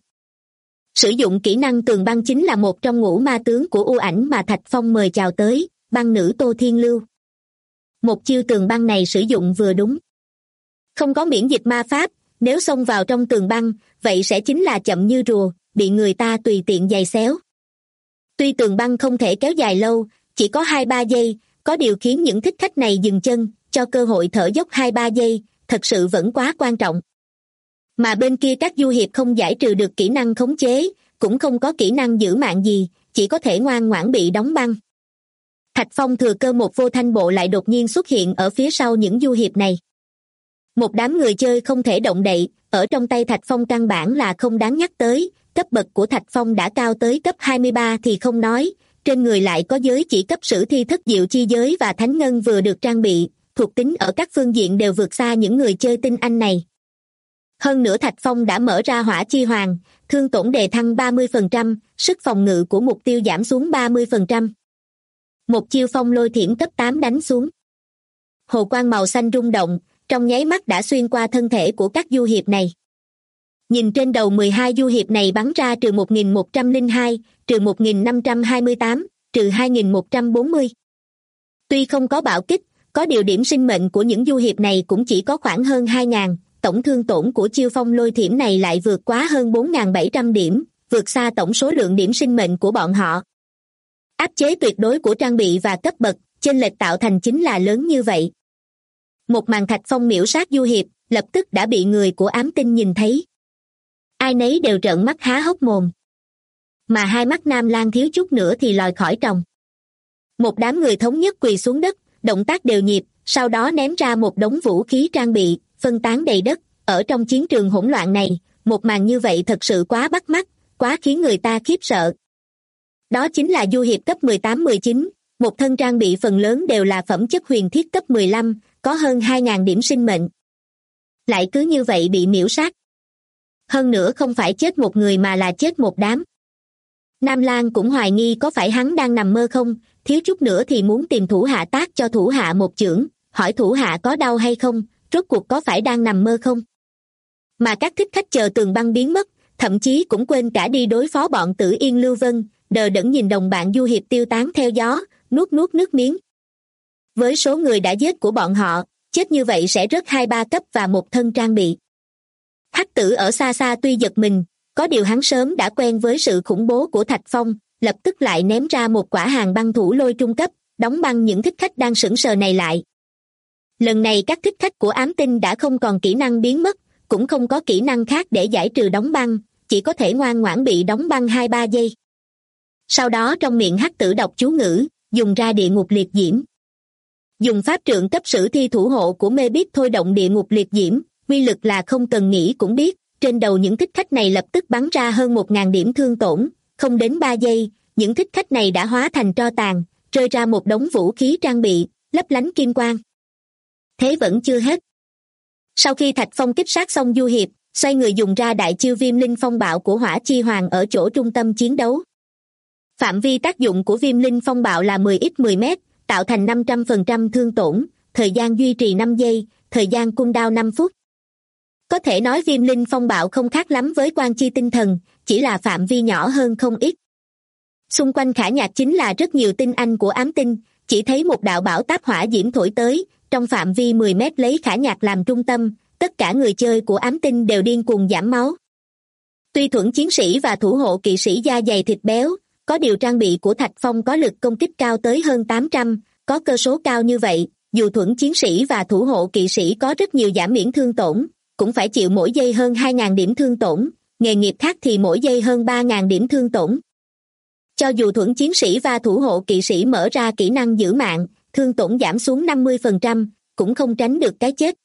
Sử dụng kỹ năng tường băng chính là một trong ngũ ma tướng của U Ảnh mà Thạch Phong mời chào tới, băng nữ Tô Thiên Lưu. Một chiêu tường băng này sử dụng vừa đúng. Không có miễn dịch ma pháp, nếu xông vào trong tường băng, vậy sẽ chính là chậm như rùa, bị người ta tùy tiện giày xéo. Tuy tường băng không thể kéo dài lâu, chỉ có 2-3 giây, có điều khiến những thích khách này dừng chân, cho cơ hội thở dốc 2-3 giây, thật sự vẫn quá quan trọng. Mà bên kia các Du Hiệp không giải trừ được kỹ năng khống chế, cũng không có kỹ năng giữ mạng gì, chỉ có thể ngoan ngoãn bị đóng băng. Thạch Phong thừa cơ một vô thanh bộ lại đột nhiên xuất hiện ở phía sau những Du Hiệp này. Một đám người chơi không thể động đậy, ở trong tay Thạch Phong căn bản là không đáng nhắc tới, cấp bậc của Thạch Phong đã cao tới cấp 23 thì không nói, trên người lại có giới chỉ cấp sử thi thất diệu chi giới và thánh ngân vừa được trang bị, thuộc tính ở các phương diện đều vượt xa những người chơi tinh anh này. Hơn nữa Thạch Phong đã mở ra hỏa chi hoàng, thương tổn đề thăng 30%, sức phòng ngự của mục tiêu giảm xuống 30%. Một chiêu phong lôi thiểm cấp 8 đánh xuống. Hồ quang màu xanh rung động, trong nháy mắt đã xuyên qua thân thể của các Du Hiệp này. Nhìn trên đầu 12 Du Hiệp này bắn ra trừ 1.102, trừ 1.528, trừ 2.140. Tuy không có bạo kích, có điều điểm sinh mệnh của những du hiệp này cũng chỉ có khoảng hơn 2.000, tổng thương tổn của chiêu phong lôi thiểm này lại vượt quá hơn 4.700 điểm, vượt xa tổng số lượng điểm sinh mệnh của bọn họ. Áp chế tuyệt đối của trang bị và cấp bậc, chênh lệch tạo thành chính là lớn như vậy. Một màn Thạch Phong miểu sát du hiệp, lập tức đã bị người của ám tinh nhìn thấy. Ai nấy đều trợn mắt há hốc mồm. Mà hai mắt Nam Lan thiếu chút nữa thì lòi khỏi tròng. Một đám người thống nhất quỳ xuống đất, động tác đều nhịp, sau đó ném ra một đống vũ khí trang bị, phân tán đầy đất. Ở trong chiến trường hỗn loạn này, một màn như vậy thật sự quá bắt mắt, quá khiến người ta khiếp sợ. Đó chính là du hiệp cấp 18-19, một thân trang bị phần lớn đều là phẩm chất huyền thiết cấp 15, có hơn 2.000 điểm sinh mệnh. Lại cứ như vậy bị miểu sát. Hơn nữa không phải chết một người mà là chết một đám. Nam Lan cũng hoài nghi có phải hắn đang nằm mơ không, thiếu chút nữa thì muốn tìm thủ hạ tát cho thủ hạ một chưởng, hỏi thủ hạ có đau hay không, rốt cuộc có phải đang nằm mơ không. Mà các thích khách chờ tường băng biến mất, thậm chí cũng quên cả đi đối phó bọn Tử Yên Lưu Vân, đờ đẫn nhìn đồng bạn du hiệp tiêu tán theo gió, nuốt nước miếng. Với số người đã giết của bọn họ, chết như vậy sẽ rớt 2-3 cấp và một thân trang bị. Hắc Tử ở xa xa tuy giật mình, có điều hắn sớm đã quen với sự khủng bố của Thạch Phong, lập tức lại ném ra một quả hàng băng thủ lôi trung cấp, đóng băng những thích khách đang sững sờ này lại. Lần này các thích khách của ám tinh đã không còn kỹ năng biến mất, cũng không có kỹ năng khác để giải trừ đóng băng, chỉ có thể ngoan ngoãn bị đóng băng 2-3 giây. Sau đó trong miệng Hắc Tử đọc chú ngữ, dùng ra địa ngục liệt diễm. Dùng pháp trượng cấp sử thi thủ hộ của mê biết thôi động địa ngục liệt diễm, uy lực là không cần nghĩ cũng biết, trên đầu những thích khách này lập tức bắn ra hơn 1.000 điểm thương tổn, không đến 3 giây, những thích khách này đã hóa thành tro tàn, rơi ra một đống vũ khí trang bị, lấp lánh kim quang. Thế vẫn chưa hết. Sau khi Thạch Phong kích sát xong du hiệp, xoay người dùng ra đại chiêu Viêm Linh Phong Bạo của Hỏa Chi Hoàng ở chỗ trung tâm chiến đấu. Phạm vi tác dụng của Viêm Linh Phong Bạo là 10x10 mét, tạo thành 500% thương tổn, thời gian duy trì 5 giây, thời gian cooldown 5 phút. Có thể nói Viêm Linh Phong Bạo không khác lắm với Quan Chi Tinh Thần, chỉ là phạm vi nhỏ hơn không ít. Xung quanh Khả Nhạc chính là rất nhiều tinh anh của ám tinh, chỉ thấy một đạo bão táp hỏa diễm thổi tới, trong phạm vi 10 mét lấy Khả Nhạc làm trung tâm, tất cả người chơi của ám tinh đều điên cuồng giảm máu. Tuy thuẫn chiến sĩ và thủ hộ kỵ sĩ da dày thịt béo, có điều trang bị của Thạch Phong có lực công kích cao tới hơn 800, có cơ số cao như vậy, dù thuẫn chiến sĩ và thủ hộ kỵ sĩ có rất nhiều giảm miễn thương tổn, cũng phải chịu mỗi giây hơn 2.000 điểm thương tổn, nghề nghiệp khác thì mỗi giây hơn 3.000 điểm thương tổn. Cho dù thuẫn chiến sĩ và thủ hộ kỵ sĩ mở ra kỹ năng giữ mạng, thương tổn giảm xuống 50%, cũng không tránh được cái chết.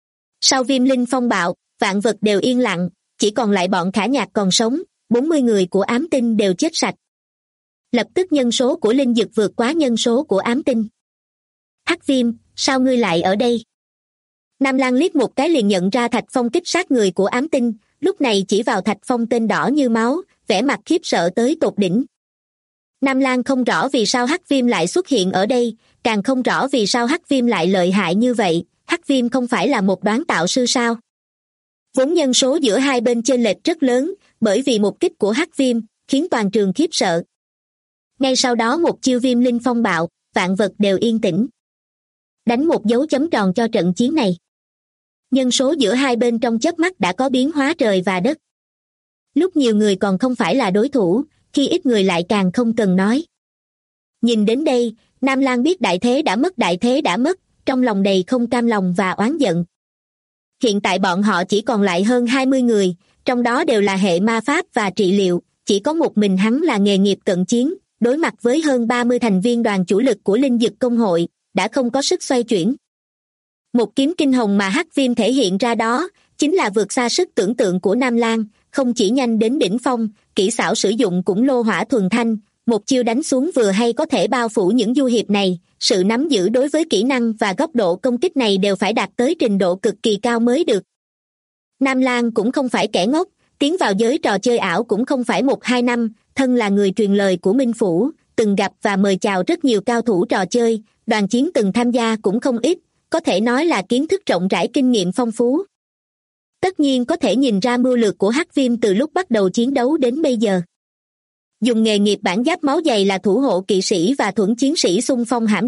Sau Viêm Linh Phong Bạo, vạn vật đều yên lặng, chỉ còn lại bọn Khả Nhạc còn sống, 40 người của ám tinh đều chết sạch. Lập tức nhân số của linh dực vượt quá nhân số của ám tinh. Hắc Viêm, sao ngươi lại ở đây? Nam Lan liếc một cái liền nhận ra Thạch Phong kích sát người của ám tinh, lúc này chỉ vào Thạch Phong tên đỏ như máu, vẻ mặt khiếp sợ tới tột đỉnh. Nam Lan không rõ vì sao Hắc Viêm lại xuất hiện ở đây, càng không rõ vì sao Hắc Viêm lại lợi hại như vậy, Hắc Viêm không phải là một đoán tạo sư sao? Vốn nhân số giữa hai bên chênh lệch rất lớn, bởi vì một kích của Hắc Viêm, khiến toàn trường khiếp sợ. Ngay sau đó một chiêu Viêm Linh Phong Bạo, vạn vật đều yên tĩnh. Đánh một dấu chấm tròn cho trận chiến này. Nhân số giữa hai bên trong chớp mắt đã có biến hóa trời và đất. Lúc nhiều người còn không phải là đối thủ, khi ít người lại càng không cần nói. Nhìn đến đây, Nam Lan biết đại thế đã mất, trong lòng đầy không cam lòng và oán giận. Hiện tại bọn họ chỉ còn lại hơn 20 người, trong đó đều là hệ ma pháp và trị liệu, chỉ có một mình hắn là nghề nghiệp cận chiến, đối mặt với hơn 30 thành viên đoàn chủ lực của Linh Dực Công hội, đã không có sức xoay chuyển. Một kiếm kinh hồng mà Hắc Viêm thể hiện ra đó, chính là vượt xa sức tưởng tượng của Nam Lan, không chỉ nhanh đến đỉnh phong, kỹ xảo sử dụng cũng lô hỏa thuần thanh, một chiêu đánh xuống vừa hay có thể bao phủ những du hiệp này, sự nắm giữ đối với kỹ năng và góc độ công kích này đều phải đạt tới trình độ cực kỳ cao mới được. Nam Lan cũng không phải kẻ ngốc, tiến vào giới trò chơi ảo cũng không phải 1-2 năm, thân là người truyền lời của Minh Phủ, từng gặp và mời chào rất nhiều cao thủ trò chơi, đoàn chiến từng tham gia cũng không ít, có thể nói là kiến thức rộng rãi kinh nghiệm phong phú. Tất nhiên có thể nhìn ra mưu lược của Hắc Viêm từ lúc bắt đầu chiến đấu đến bây giờ. Dùng nghề nghiệp bản giáp máu dày là thủ hộ kỵ sĩ và thuẫn chiến sĩ xung phong hãm trận,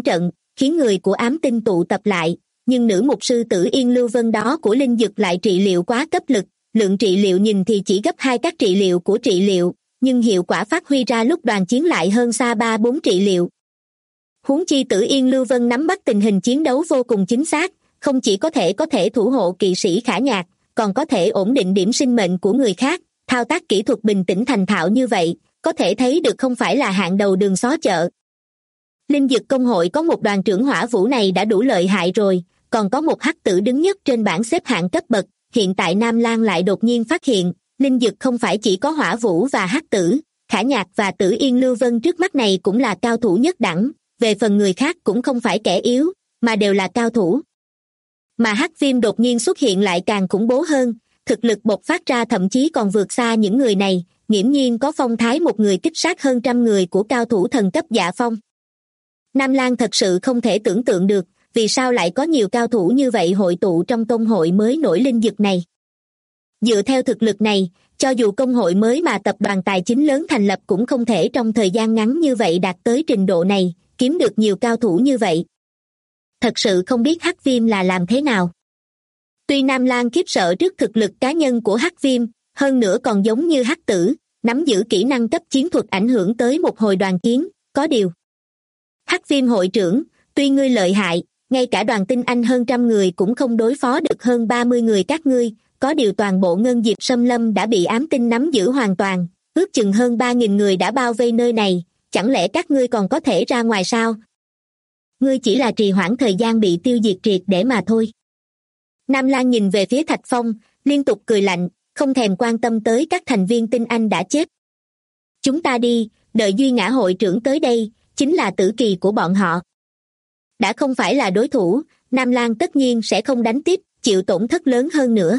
khiến người của ám tinh tụ tập lại, nhưng nữ mục sư Tử Yên Lưu Vân đó của linh dực lại trị liệu quá cấp lực, lượng trị liệu nhìn thì chỉ gấp 2 các trị liệu của trị liệu, nhưng hiệu quả phát huy ra lúc đoàn chiến lại hơn xa 3-4 trị liệu. Huống chi Tử Yên Lưu Vân nắm bắt tình hình chiến đấu vô cùng chính xác, không chỉ có thể thủ hộ kỵ sĩ Khả Nhạc, còn có thể ổn định điểm sinh mệnh của người khác, thao tác kỹ thuật bình tĩnh thành thạo như vậy, có thể thấy được không phải là hạng đầu đường xó chợ. Linh dực công hội có một đoàn trưởng hỏa vũ này đã đủ lợi hại rồi, còn có một hắc tử đứng nhất trên bảng xếp hạng cấp bậc, hiện tại Nam Lan lại đột nhiên phát hiện, linh dực không phải chỉ có hỏa vũ và hắc tử, Khả Nhạc và Tử Yên Lưu Vân trước mắt này cũng là cao thủ nhất đẳng, về phần người khác cũng không phải kẻ yếu, mà đều là cao thủ. Mà hắc viêm đột nhiên xuất hiện lại càng khủng bố hơn, thực lực bộc phát ra thậm chí còn vượt xa những người này, nghiễm nhiên có phong thái một người kích sát hơn trăm người của cao thủ thần cấp Dạ Phong. Nam Lan thật sự không thể tưởng tượng được, vì sao lại có nhiều cao thủ như vậy hội tụ trong công hội mới nổi linh dực này. Dựa theo thực lực này, cho dù công hội mới mà tập đoàn tài chính lớn thành lập cũng không thể trong thời gian ngắn như vậy đạt tới trình độ này, kiếm được nhiều cao thủ như vậy. Thật sự không biết hắc viêm là làm thế nào. Tuy Nam Lan khiếp sợ trước thực lực cá nhân của hắc viêm, hơn nữa còn giống như hắc tử, nắm giữ kỹ năng cấp chiến thuật ảnh hưởng tới một hồi đoàn chiến, có điều. Hắc viêm hội trưởng, tuy ngươi lợi hại, ngay cả đoàn tinh anh hơn trăm người cũng không đối phó được hơn 30 người các ngươi, có điều toàn bộ ngân diệp xâm lâm đã bị ám tinh nắm giữ hoàn toàn, ước chừng hơn 3.000 người đã bao vây nơi này, chẳng lẽ các ngươi còn có thể ra ngoài sao? Ngươi chỉ là trì hoãn thời gian bị tiêu diệt triệt để mà thôi. Nam Lan nhìn về phía Thạch Phong, liên tục cười lạnh, không thèm quan tâm tới các thành viên tinh anh đã chết. Chúng ta đi, đợi Duy Ngã hội trưởng tới đây, chính là tử kỳ của bọn họ. Đã không phải là đối thủ, Nam Lan tất nhiên sẽ không đánh tiếp, chịu tổn thất lớn hơn nữa.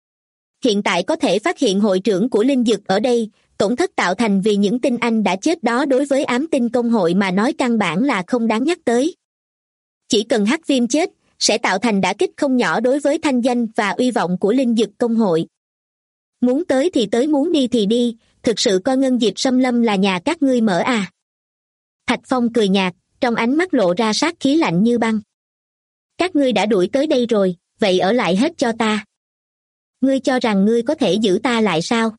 Hiện tại có thể phát hiện hội trưởng của linh dực ở đây, tổn thất tạo thành vì những tinh anh đã chết đó đối với ám tinh công hội mà nói căn bản là không đáng nhắc tới. Chỉ cần hắc viêm chết, sẽ tạo thành đả kích không nhỏ đối với thanh danh và uy vọng của linh dực công hội. Muốn tới thì tới, muốn đi thì đi, thực sự coi ngân diệp xâm lâm là nhà các ngươi mở à? Thạch Phong cười nhạt, trong ánh mắt lộ ra sát khí lạnh như băng. Các ngươi đã đuổi tới đây rồi, vậy ở lại hết cho ta. Ngươi cho rằng ngươi có thể giữ ta lại sao?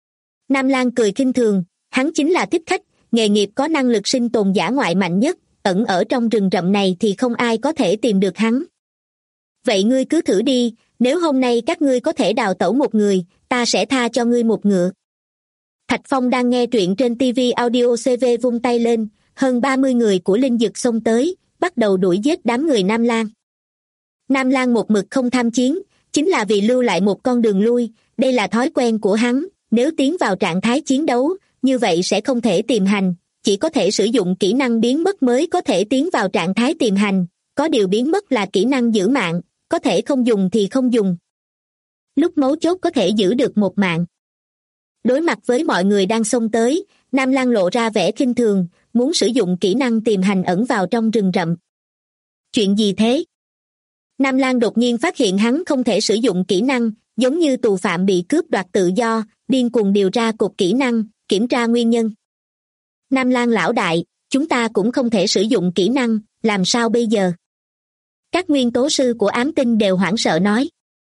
Nam Lan cười khinh thường, hắn chính là thích khách, nghề nghiệp có năng lực sinh tồn dã ngoại mạnh nhất, ẩn ở trong rừng rậm này thì không ai có thể tìm được hắn. Vậy ngươi cứ thử đi, nếu hôm nay các ngươi có thể đào tẩu một người, ta sẽ tha cho ngươi một ngựa. Thạch Phong đang nghe truyện trên TV Audio CV vung tay lên, hơn 30 người của linh dực xông tới, bắt đầu đuổi giết đám người Nam Lan. Nam Lan một mực không tham chiến, chính là vì lưu lại một con đường lui, đây là thói quen của hắn, nếu tiến vào trạng thái chiến đấu, như vậy sẽ không thể tiềm hành, chỉ có thể sử dụng kỹ năng biến mất mới có thể tiến vào trạng thái tiềm hành, có điều biến mất là kỹ năng giữ mạng, có thể không dùng thì không dùng. Lúc mấu chốt có thể giữ được một mạng. Đối mặt với mọi người đang xông tới, Nam Lan lộ ra vẻ khinh thường, muốn sử dụng kỹ năng tiềm hành ẩn vào trong rừng rậm. Chuyện gì thế? Nam Lan đột nhiên phát hiện hắn không thể sử dụng kỹ năng, giống như tù phạm bị cướp đoạt tự do, điên cuồng điều ra cột kỹ năng, kiểm tra nguyên nhân. Nam Lan lão đại, chúng ta cũng không thể sử dụng kỹ năng, làm sao bây giờ? Các nguyên tố sư của ám tinh đều hoảng sợ nói.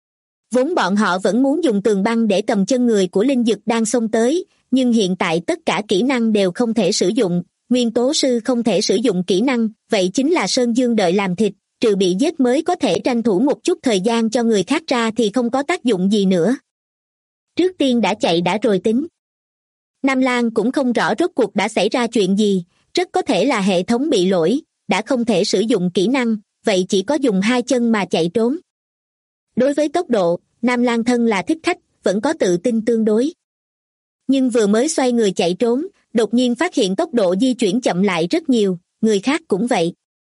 Vốn bọn họ vẫn muốn dùng tường băng để cầm chân người của linh dực đang xông tới, nhưng hiện tại tất cả kỹ năng đều không thể sử dụng, nguyên tố sư không thể sử dụng kỹ năng, vậy chính là Sơn Dương đợi làm thịt, trừ bị giết mới có thể tranh thủ một chút thời gian cho người khác ra thì không có tác dụng gì nữa. Trước tiên đã chạy đã rồi tính. Nam Lan cũng không rõ rốt cuộc đã xảy ra chuyện gì, rất có thể là hệ thống bị lỗi, đã không thể sử dụng kỹ năng, vậy chỉ có dùng hai chân mà chạy trốn. Đối với tốc độ, Nam Lan thân là thích khách, vẫn có tự tin tương đối. Nhưng vừa mới xoay người chạy trốn, đột nhiên phát hiện tốc độ di chuyển chậm lại rất nhiều, người khác cũng vậy.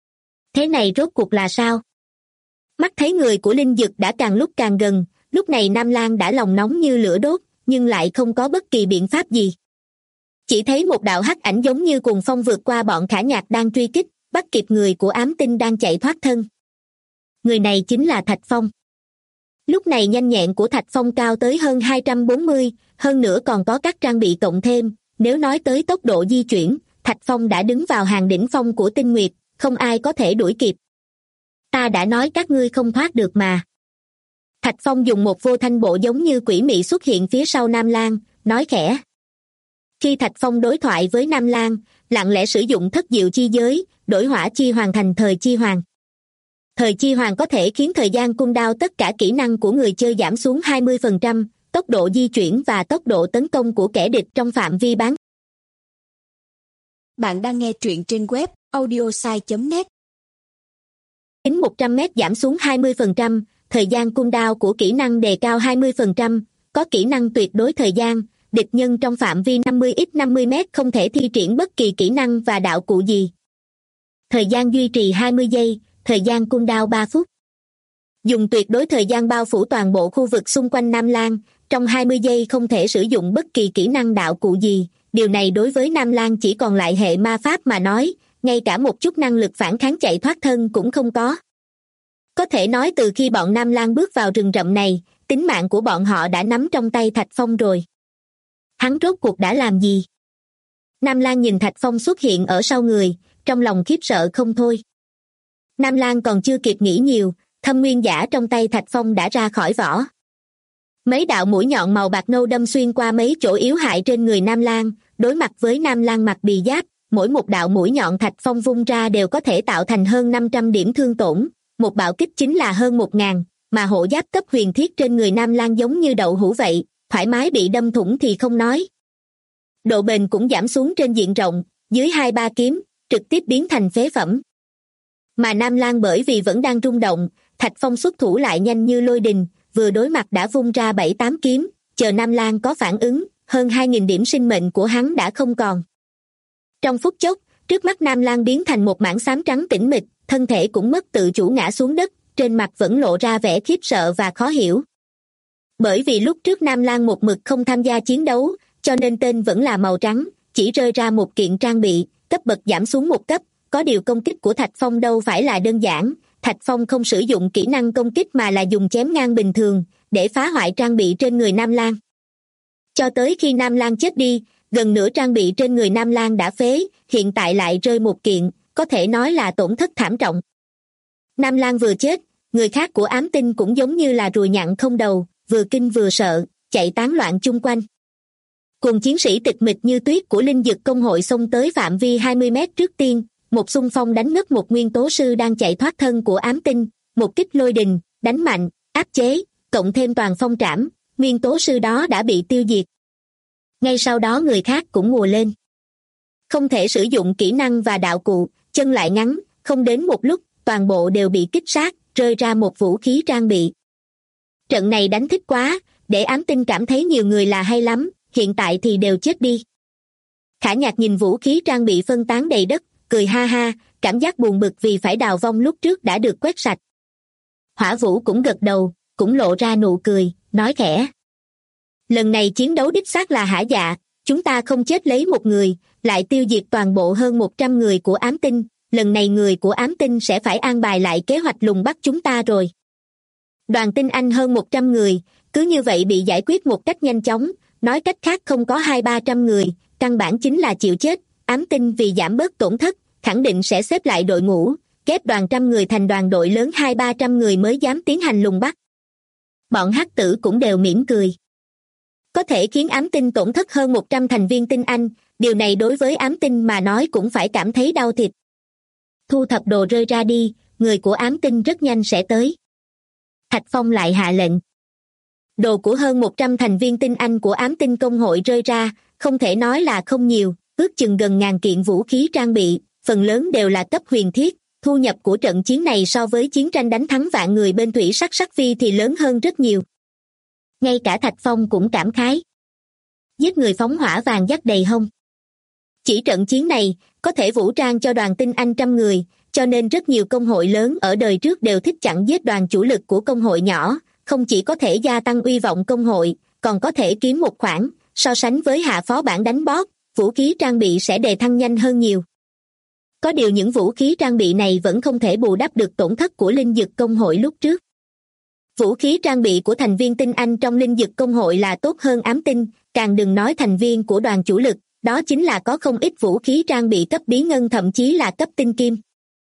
Thế này rốt cuộc là sao? Mắt thấy người của linh dực đã càng lúc càng gần, lúc này Nam Lan đã lòng nóng như lửa đốt, nhưng lại không có bất kỳ biện pháp gì. Chỉ thấy một đạo hắc ảnh giống như cuồng phong vượt qua bọn Khả Nhạc đang truy kích, bắt kịp người của ám tinh đang chạy thoát thân. Người này chính là Thạch Phong. Lúc này nhanh nhẹn của Thạch Phong cao tới hơn 240, hơn nữa còn có các trang bị cộng thêm, nếu nói tới tốc độ di chuyển, Thạch Phong đã đứng vào hàng đỉnh phong của Tinh Nguyệt, không ai có thể đuổi kịp. Ta đã nói các ngươi không thoát được mà. Thạch Phong dùng một vô thanh bộ giống như quỷ mị xuất hiện phía sau Nam Lang, nói khẽ. Khi Thạch Phong đối thoại với Nam Lang, lặng lẽ sử dụng thất diệu chi giới, đổi hỏa chi hoàng thành thời chi hoàng. Thời chi hoàng có thể khiến thời gian cung đao tất cả kỹ năng của người chơi giảm xuống 20%, tốc độ di chuyển và tốc độ tấn công của kẻ địch trong phạm vi bán.
Bạn đang nghe truyện trên web audiosai.net.
Tính 100m giảm xuống 20%, thời gian cooldown của kỹ năng đề cao 20%, có kỹ năng tuyệt đối thời gian, địch nhân trong phạm vi 50x50m không thể thi triển bất kỳ kỹ năng và đạo cụ gì. Thời gian duy trì 20 giây, thời gian cooldown 3 phút. Dùng tuyệt đối thời gian bao phủ toàn bộ khu vực xung quanh Nam Lang, trong 20 giây không thể sử dụng bất kỳ kỹ năng đạo cụ gì. Điều này đối với Nam Lang chỉ còn lại hệ ma pháp mà nói, ngay cả một chút năng lực phản kháng chạy thoát thân cũng không có. Có thể nói từ khi bọn Nam Lang bước vào rừng rậm này, tính mạng của bọn họ đã nắm trong tay Thạch Phong rồi. Hắn rốt cuộc đã làm gì? Nam Lang nhìn Thạch Phong xuất hiện ở sau người, trong lòng khiếp sợ không thôi. Nam Lang còn chưa kịp nghĩ nhiều, thâm nguyên giả trong tay Thạch Phong đã ra khỏi vỏ. Mấy đạo mũi nhọn màu bạc nâu đâm xuyên qua mấy chỗ yếu hại trên người Nam Lang, đối mặt với Nam Lang mặc bì giáp, mỗi một đạo mũi nhọn Thạch Phong vung ra đều có thể tạo thành hơn 500 điểm thương tổn, một bạo kích chính là hơn 1000, mà hộ giáp cấp huyền thiết trên người Nam Lang giống như đậu hũ vậy, thoải mái bị đâm thủng thì không nói. Độ bền cũng giảm xuống trên diện rộng, dưới 2-3 kiếm, trực tiếp biến thành phế phẩm. Mà Nam Lang bởi vì vẫn đang rung động, Thạch Phong xuất thủ lại nhanh như lôi đình, vừa đối mặt đã vung ra 7-8 kiếm, chờ Nam Lang có phản ứng, hơn 2000 điểm sinh mệnh của hắn đã không còn. Trong phút chốc, trước mắt Nam Lang biến thành một mảng xám trắng tĩnh mịch, thân thể cũng mất tự chủ ngã xuống đất, trên mặt vẫn lộ ra vẻ khiếp sợ và khó hiểu. Bởi vì lúc trước Nam Lang một mực không tham gia chiến đấu, cho nên tên vẫn là màu trắng, chỉ rơi ra một kiện trang bị, cấp bậc giảm xuống một cấp, có điều công kích của Thạch Phong đâu phải là đơn giản. Thạch Phong không sử dụng kỹ năng công kích mà là dùng chém ngang bình thường, để phá hoại trang bị trên người Nam Lang. Cho tới khi Nam Lang chết đi, gần nửa trang bị trên người Nam Lang đã phế, hiện tại lại rơi một kiện, có thể nói là tổn thất thảm trọng. Nam Lang vừa chết, người khác của ám tinh cũng giống như là ruồi nhặng không đầu, vừa kinh vừa sợ, chạy tán loạn chung quanh. Cùng chiến sĩ tịch mịch như tuyết của linh dực công hội xông tới phạm vi 20m trước tiên, một xung phong đánh ngất một nguyên tố sư đang chạy thoát thân của ám tinh, một kích lôi đình, đánh mạnh, áp chế, cộng thêm toàn phong trảm, nguyên tố sư đó đã bị tiêu diệt. Ngay sau đó người khác cũng ùa lên. Không thể sử dụng kỹ năng và đạo cụ, chân lại ngắn, không đến một lúc, toàn bộ đều bị kích sát, rơi ra một vũ khí trang bị. Trận này đánh thích quá, để ám tinh cảm thấy nhiều người là hay lắm, hiện tại thì đều chết đi. Khả Nhạc nhìn vũ khí trang bị phân tán đầy đất, cười ha ha, cảm giác buồn bực vì phải đào vong lúc trước đã được quét sạch. Hỏa Vũ cũng gật đầu, cũng lộ ra nụ cười, nói khẽ. Lần này chiến đấu đích xác là hả dạ, chúng ta không chết lấy một người, lại tiêu diệt toàn bộ hơn 100 người của ám tinh, lần này người của ám tinh sẽ phải an bài lại kế hoạch lùng bắt chúng ta rồi. Đoàn tinh anh hơn 100 người, cứ như vậy bị giải quyết một cách nhanh chóng, nói cách khác không có 200-300 người, căn bản chính là chịu chết. Ám tinh vì giảm bớt tổn thất, khẳng định sẽ xếp lại đội ngũ, ghép đoàn trăm người thành đoàn đội lớn 200-300 người mới dám tiến hành lùng bắt. Bọn hắc tử cũng đều mỉm cười. Có thể khiến ám tinh tổn thất hơn 100 thành viên tinh anh, điều này đối với ám tinh mà nói cũng phải cảm thấy đau thịt. Thu thập đồ rơi ra đi, người của ám tinh rất nhanh sẽ tới. Thạch Phong lại hạ lệnh. Đồ của hơn 100 thành viên tinh anh của ám tinh công hội rơi ra, không thể nói là không nhiều, ước chừng gần 1000 kiện vũ khí trang bị, phần lớn đều là cấp huyền thiết. Thu nhập của trận chiến này so với chiến tranh đánh thắng vạn người bên thủy sắc phi thì lớn hơn rất nhiều. Ngay cả Thạch Phong cũng cảm khái. Giết người phóng hỏa vàng dắt đầy hông. Chỉ trận chiến này, có thể vũ trang cho đoàn tinh anh 100 người, cho nên rất nhiều công hội lớn ở đời trước đều thích chặn giết đoàn chủ lực của công hội nhỏ, không chỉ có thể gia tăng uy vọng công hội, còn có thể kiếm một khoản, so sánh với hạ phó bản đánh boss, vũ khí trang bị sẽ đề thăng nhanh hơn nhiều. Có điều những vũ khí trang bị này vẫn không thể bù đắp được tổn thất của linh dực công hội lúc trước. Vũ khí trang bị của thành viên tinh anh trong linh dực công hội là tốt hơn ám tinh, càng đừng nói thành viên của đoàn chủ lực, đó chính là có không ít vũ khí trang bị cấp bí ngân thậm chí là cấp tinh kim.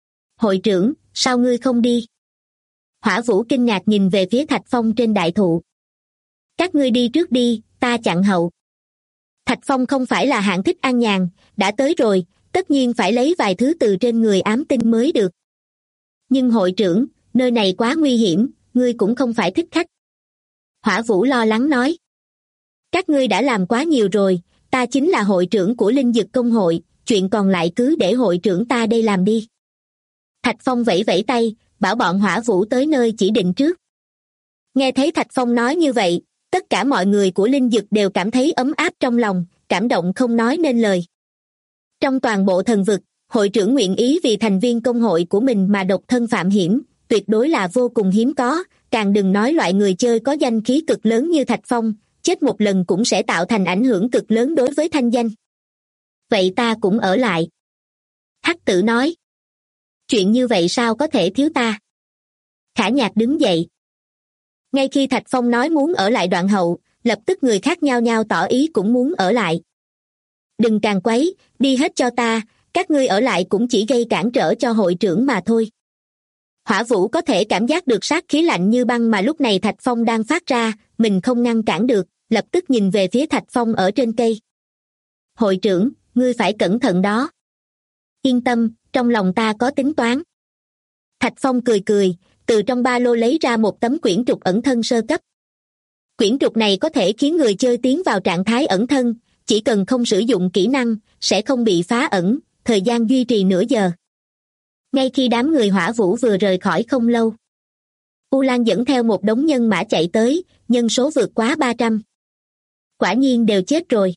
Hội trưởng, sao ngươi không đi? Hỏa Vũ kinh ngạc nhìn về phía Thạch Phong trên đại thụ. Các ngươi đi trước đi, ta chặn hậu. Thạch Phong không phải là hạng thích an nhàn, đã tới rồi, tất nhiên phải lấy vài thứ từ trên người ám tinh mới được. Nhưng hội trưởng, nơi này quá nguy hiểm, ngươi cũng không phải thích khách. Hỏa Vũ lo lắng nói. Các ngươi đã làm quá nhiều rồi, ta chính là hội trưởng của Linh Dực Công hội, chuyện còn lại cứ để hội trưởng ta đây làm đi. Thạch Phong vẫy vẫy tay, bảo bọn Hỏa Vũ tới nơi chỉ định trước. Nghe thấy Thạch Phong nói như vậy, tất cả mọi người của Linh Dực đều cảm thấy ấm áp trong lòng, cảm động không nói nên lời. Trong toàn bộ thần vực, hội trưởng nguyện ý vì thành viên công hội của mình mà độc thân phạm hiểm, tuyệt đối là vô cùng hiếm có, càng đừng nói loại người chơi có danh khí cực lớn như Thạch Phong, chết một lần cũng sẽ tạo thành ảnh hưởng cực lớn đối với thanh danh. Vậy ta cũng ở lại. Hắc Tử nói. Chuyện như vậy sao có thể thiếu ta? Khả Nhạc đứng dậy. Ngay khi Thạch Phong nói muốn ở lại đoạn hậu, lập tức người khác nhao nhao tỏ ý cũng muốn ở lại. Đừng càng quấy, đi hết cho ta, các ngươi ở lại cũng chỉ gây cản trở cho hội trưởng mà thôi. Hỏa Vũ có thể cảm giác được sát khí lạnh như băng mà lúc này Thạch Phong đang phát ra, mình không ngăn cản được, lập tức nhìn về phía Thạch Phong ở trên cây. Hội trưởng, ngươi phải cẩn thận đó. Yên tâm, trong lòng ta có tính toán. Thạch Phong cười cười, từ trong ba lô lấy ra một tấm quyển trục ẩn thân sơ cấp. Quyển trục này có thể khiến người chơi tiến vào trạng thái ẩn thân, chỉ cần không sử dụng kỹ năng, sẽ không bị phá ẩn, thời gian duy trì nửa giờ. Ngay khi đám người Hỏa Vũ vừa rời khỏi không lâu, U Lan dẫn theo một đống nhân mã chạy tới, nhân số vượt quá 300. Quả nhiên đều chết rồi.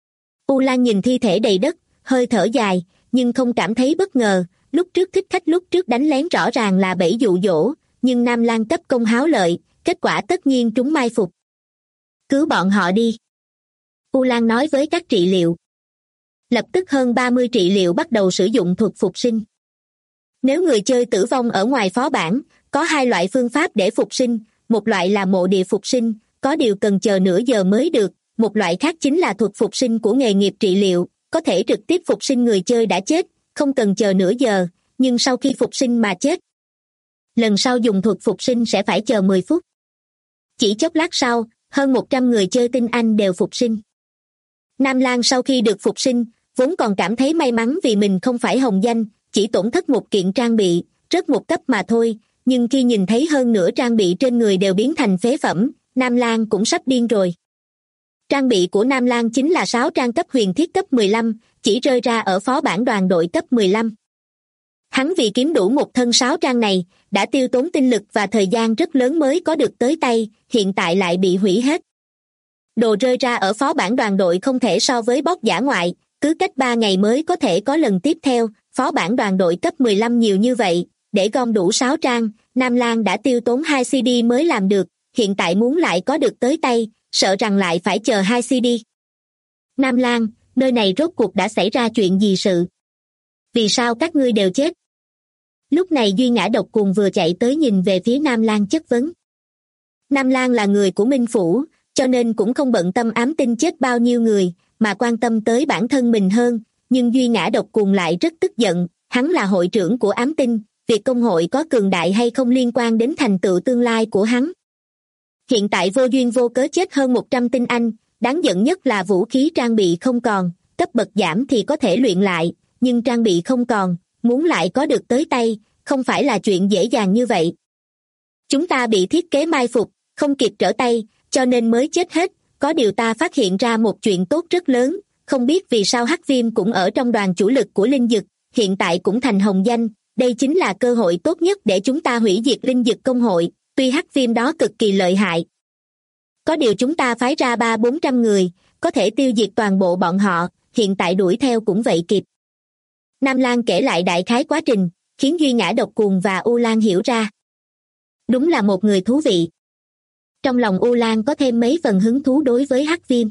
U Lan nhìn thi thể đầy đất, hơi thở dài, nhưng không cảm thấy bất ngờ, lúc trước thích khách lúc trước đánh lén rõ ràng là bẫy dụ dỗ, nhưng Nam Lan cấp công háo lợi, kết quả tất nhiên trúng mai phục. Cứu bọn họ đi. U Lan nói với các trị liệu. Lập tức hơn 30 trị liệu bắt đầu sử dụng thuật phục sinh. Nếu người chơi tử vong ở ngoài phó bản, có hai loại phương pháp để phục sinh, một loại là mộ địa phục sinh, có điều cần chờ nửa giờ mới được, một loại khác chính là thuật phục sinh của nghề nghiệp trị liệu, có thể trực tiếp phục sinh người chơi đã chết, không cần chờ nửa giờ, nhưng sau khi phục sinh mà chết. Lần sau dùng thuật phục sinh sẽ phải chờ 10 phút. Chỉ chốc lát sau, hơn 100 người chơi tinh anh đều phục sinh. Nam Lan sau khi được phục sinh, vốn còn cảm thấy may mắn vì mình không phải hồng danh, chỉ tổn thất một kiện trang bị, rớt một cấp mà thôi, nhưng khi nhìn thấy hơn nửa trang bị trên người đều biến thành phế phẩm, Nam Lan cũng sắp điên rồi. Trang bị của Nam Lan chính là 6 trang cấp huyền thiết cấp 15, chỉ rơi ra ở phó bản đoàn đội cấp 15. Hắn vì kiếm đủ một thân 6 trang này, đã tiêu tốn tinh lực và thời gian rất lớn mới có được tới tay, hiện tại lại bị hủy hết. Đồ rơi ra ở phó bản đoàn đội không thể so với boss dã ngoại, cứ cách 3 ngày mới có thể có lần tiếp theo, phó bản đoàn đội cấp 15 nhiều như vậy, để gom đủ 6 trang, Nam Lan đã tiêu tốn 2 CD mới làm được, hiện tại muốn lại có được tới tay, sợ rằng lại phải chờ 2 CD. Nam Lan, nơi này rốt cuộc đã xảy ra chuyện gì sự? Vì sao các ngươi đều chết? Lúc này Duy Ngã Độc Cuồng vừa chạy tới nhìn về phía Nam Lan chất vấn. Nam Lan là người của Minh Phủ, cho nên cũng không bận tâm ám tinh chết bao nhiêu người, mà quan tâm tới bản thân mình hơn, nhưng Duy Ngã Độc Cuồng lại rất tức giận, hắn là hội trưởng của ám tinh, việc công hội có cường đại hay không liên quan đến thành tựu tương lai của hắn. Hiện tại vô duyên vô cớ chết hơn 100 tinh anh, đáng giận nhất là vũ khí trang bị không còn, cấp bậc giảm thì có thể luyện lại, nhưng trang bị không còn, muốn lại có được tới tay, không phải là chuyện dễ dàng như vậy. Chúng ta bị thiết kế mai phục, không kịp trở tay, cho nên mới chết hết, có điều ta phát hiện ra một chuyện tốt rất lớn, không biết vì sao Hắc Viêm cũng ở trong đoàn chủ lực của Linh Dực, hiện tại cũng thành hồng danh, đây chính là cơ hội tốt nhất để chúng ta hủy diệt Linh Dực công hội, tuy Hắc Viêm đó cực kỳ lợi hại. Có điều chúng ta phái ra 300-400 người, có thể tiêu diệt toàn bộ bọn họ, hiện tại đuổi theo cũng vậy kịp. Nam Lan kể lại đại khái quá trình, khiến Duy Ngã Độc Cuồng và U Lan hiểu ra. Đúng là một người thú vị. Trong lòng U Lan có thêm mấy phần hứng thú đối với Hắc Viêm.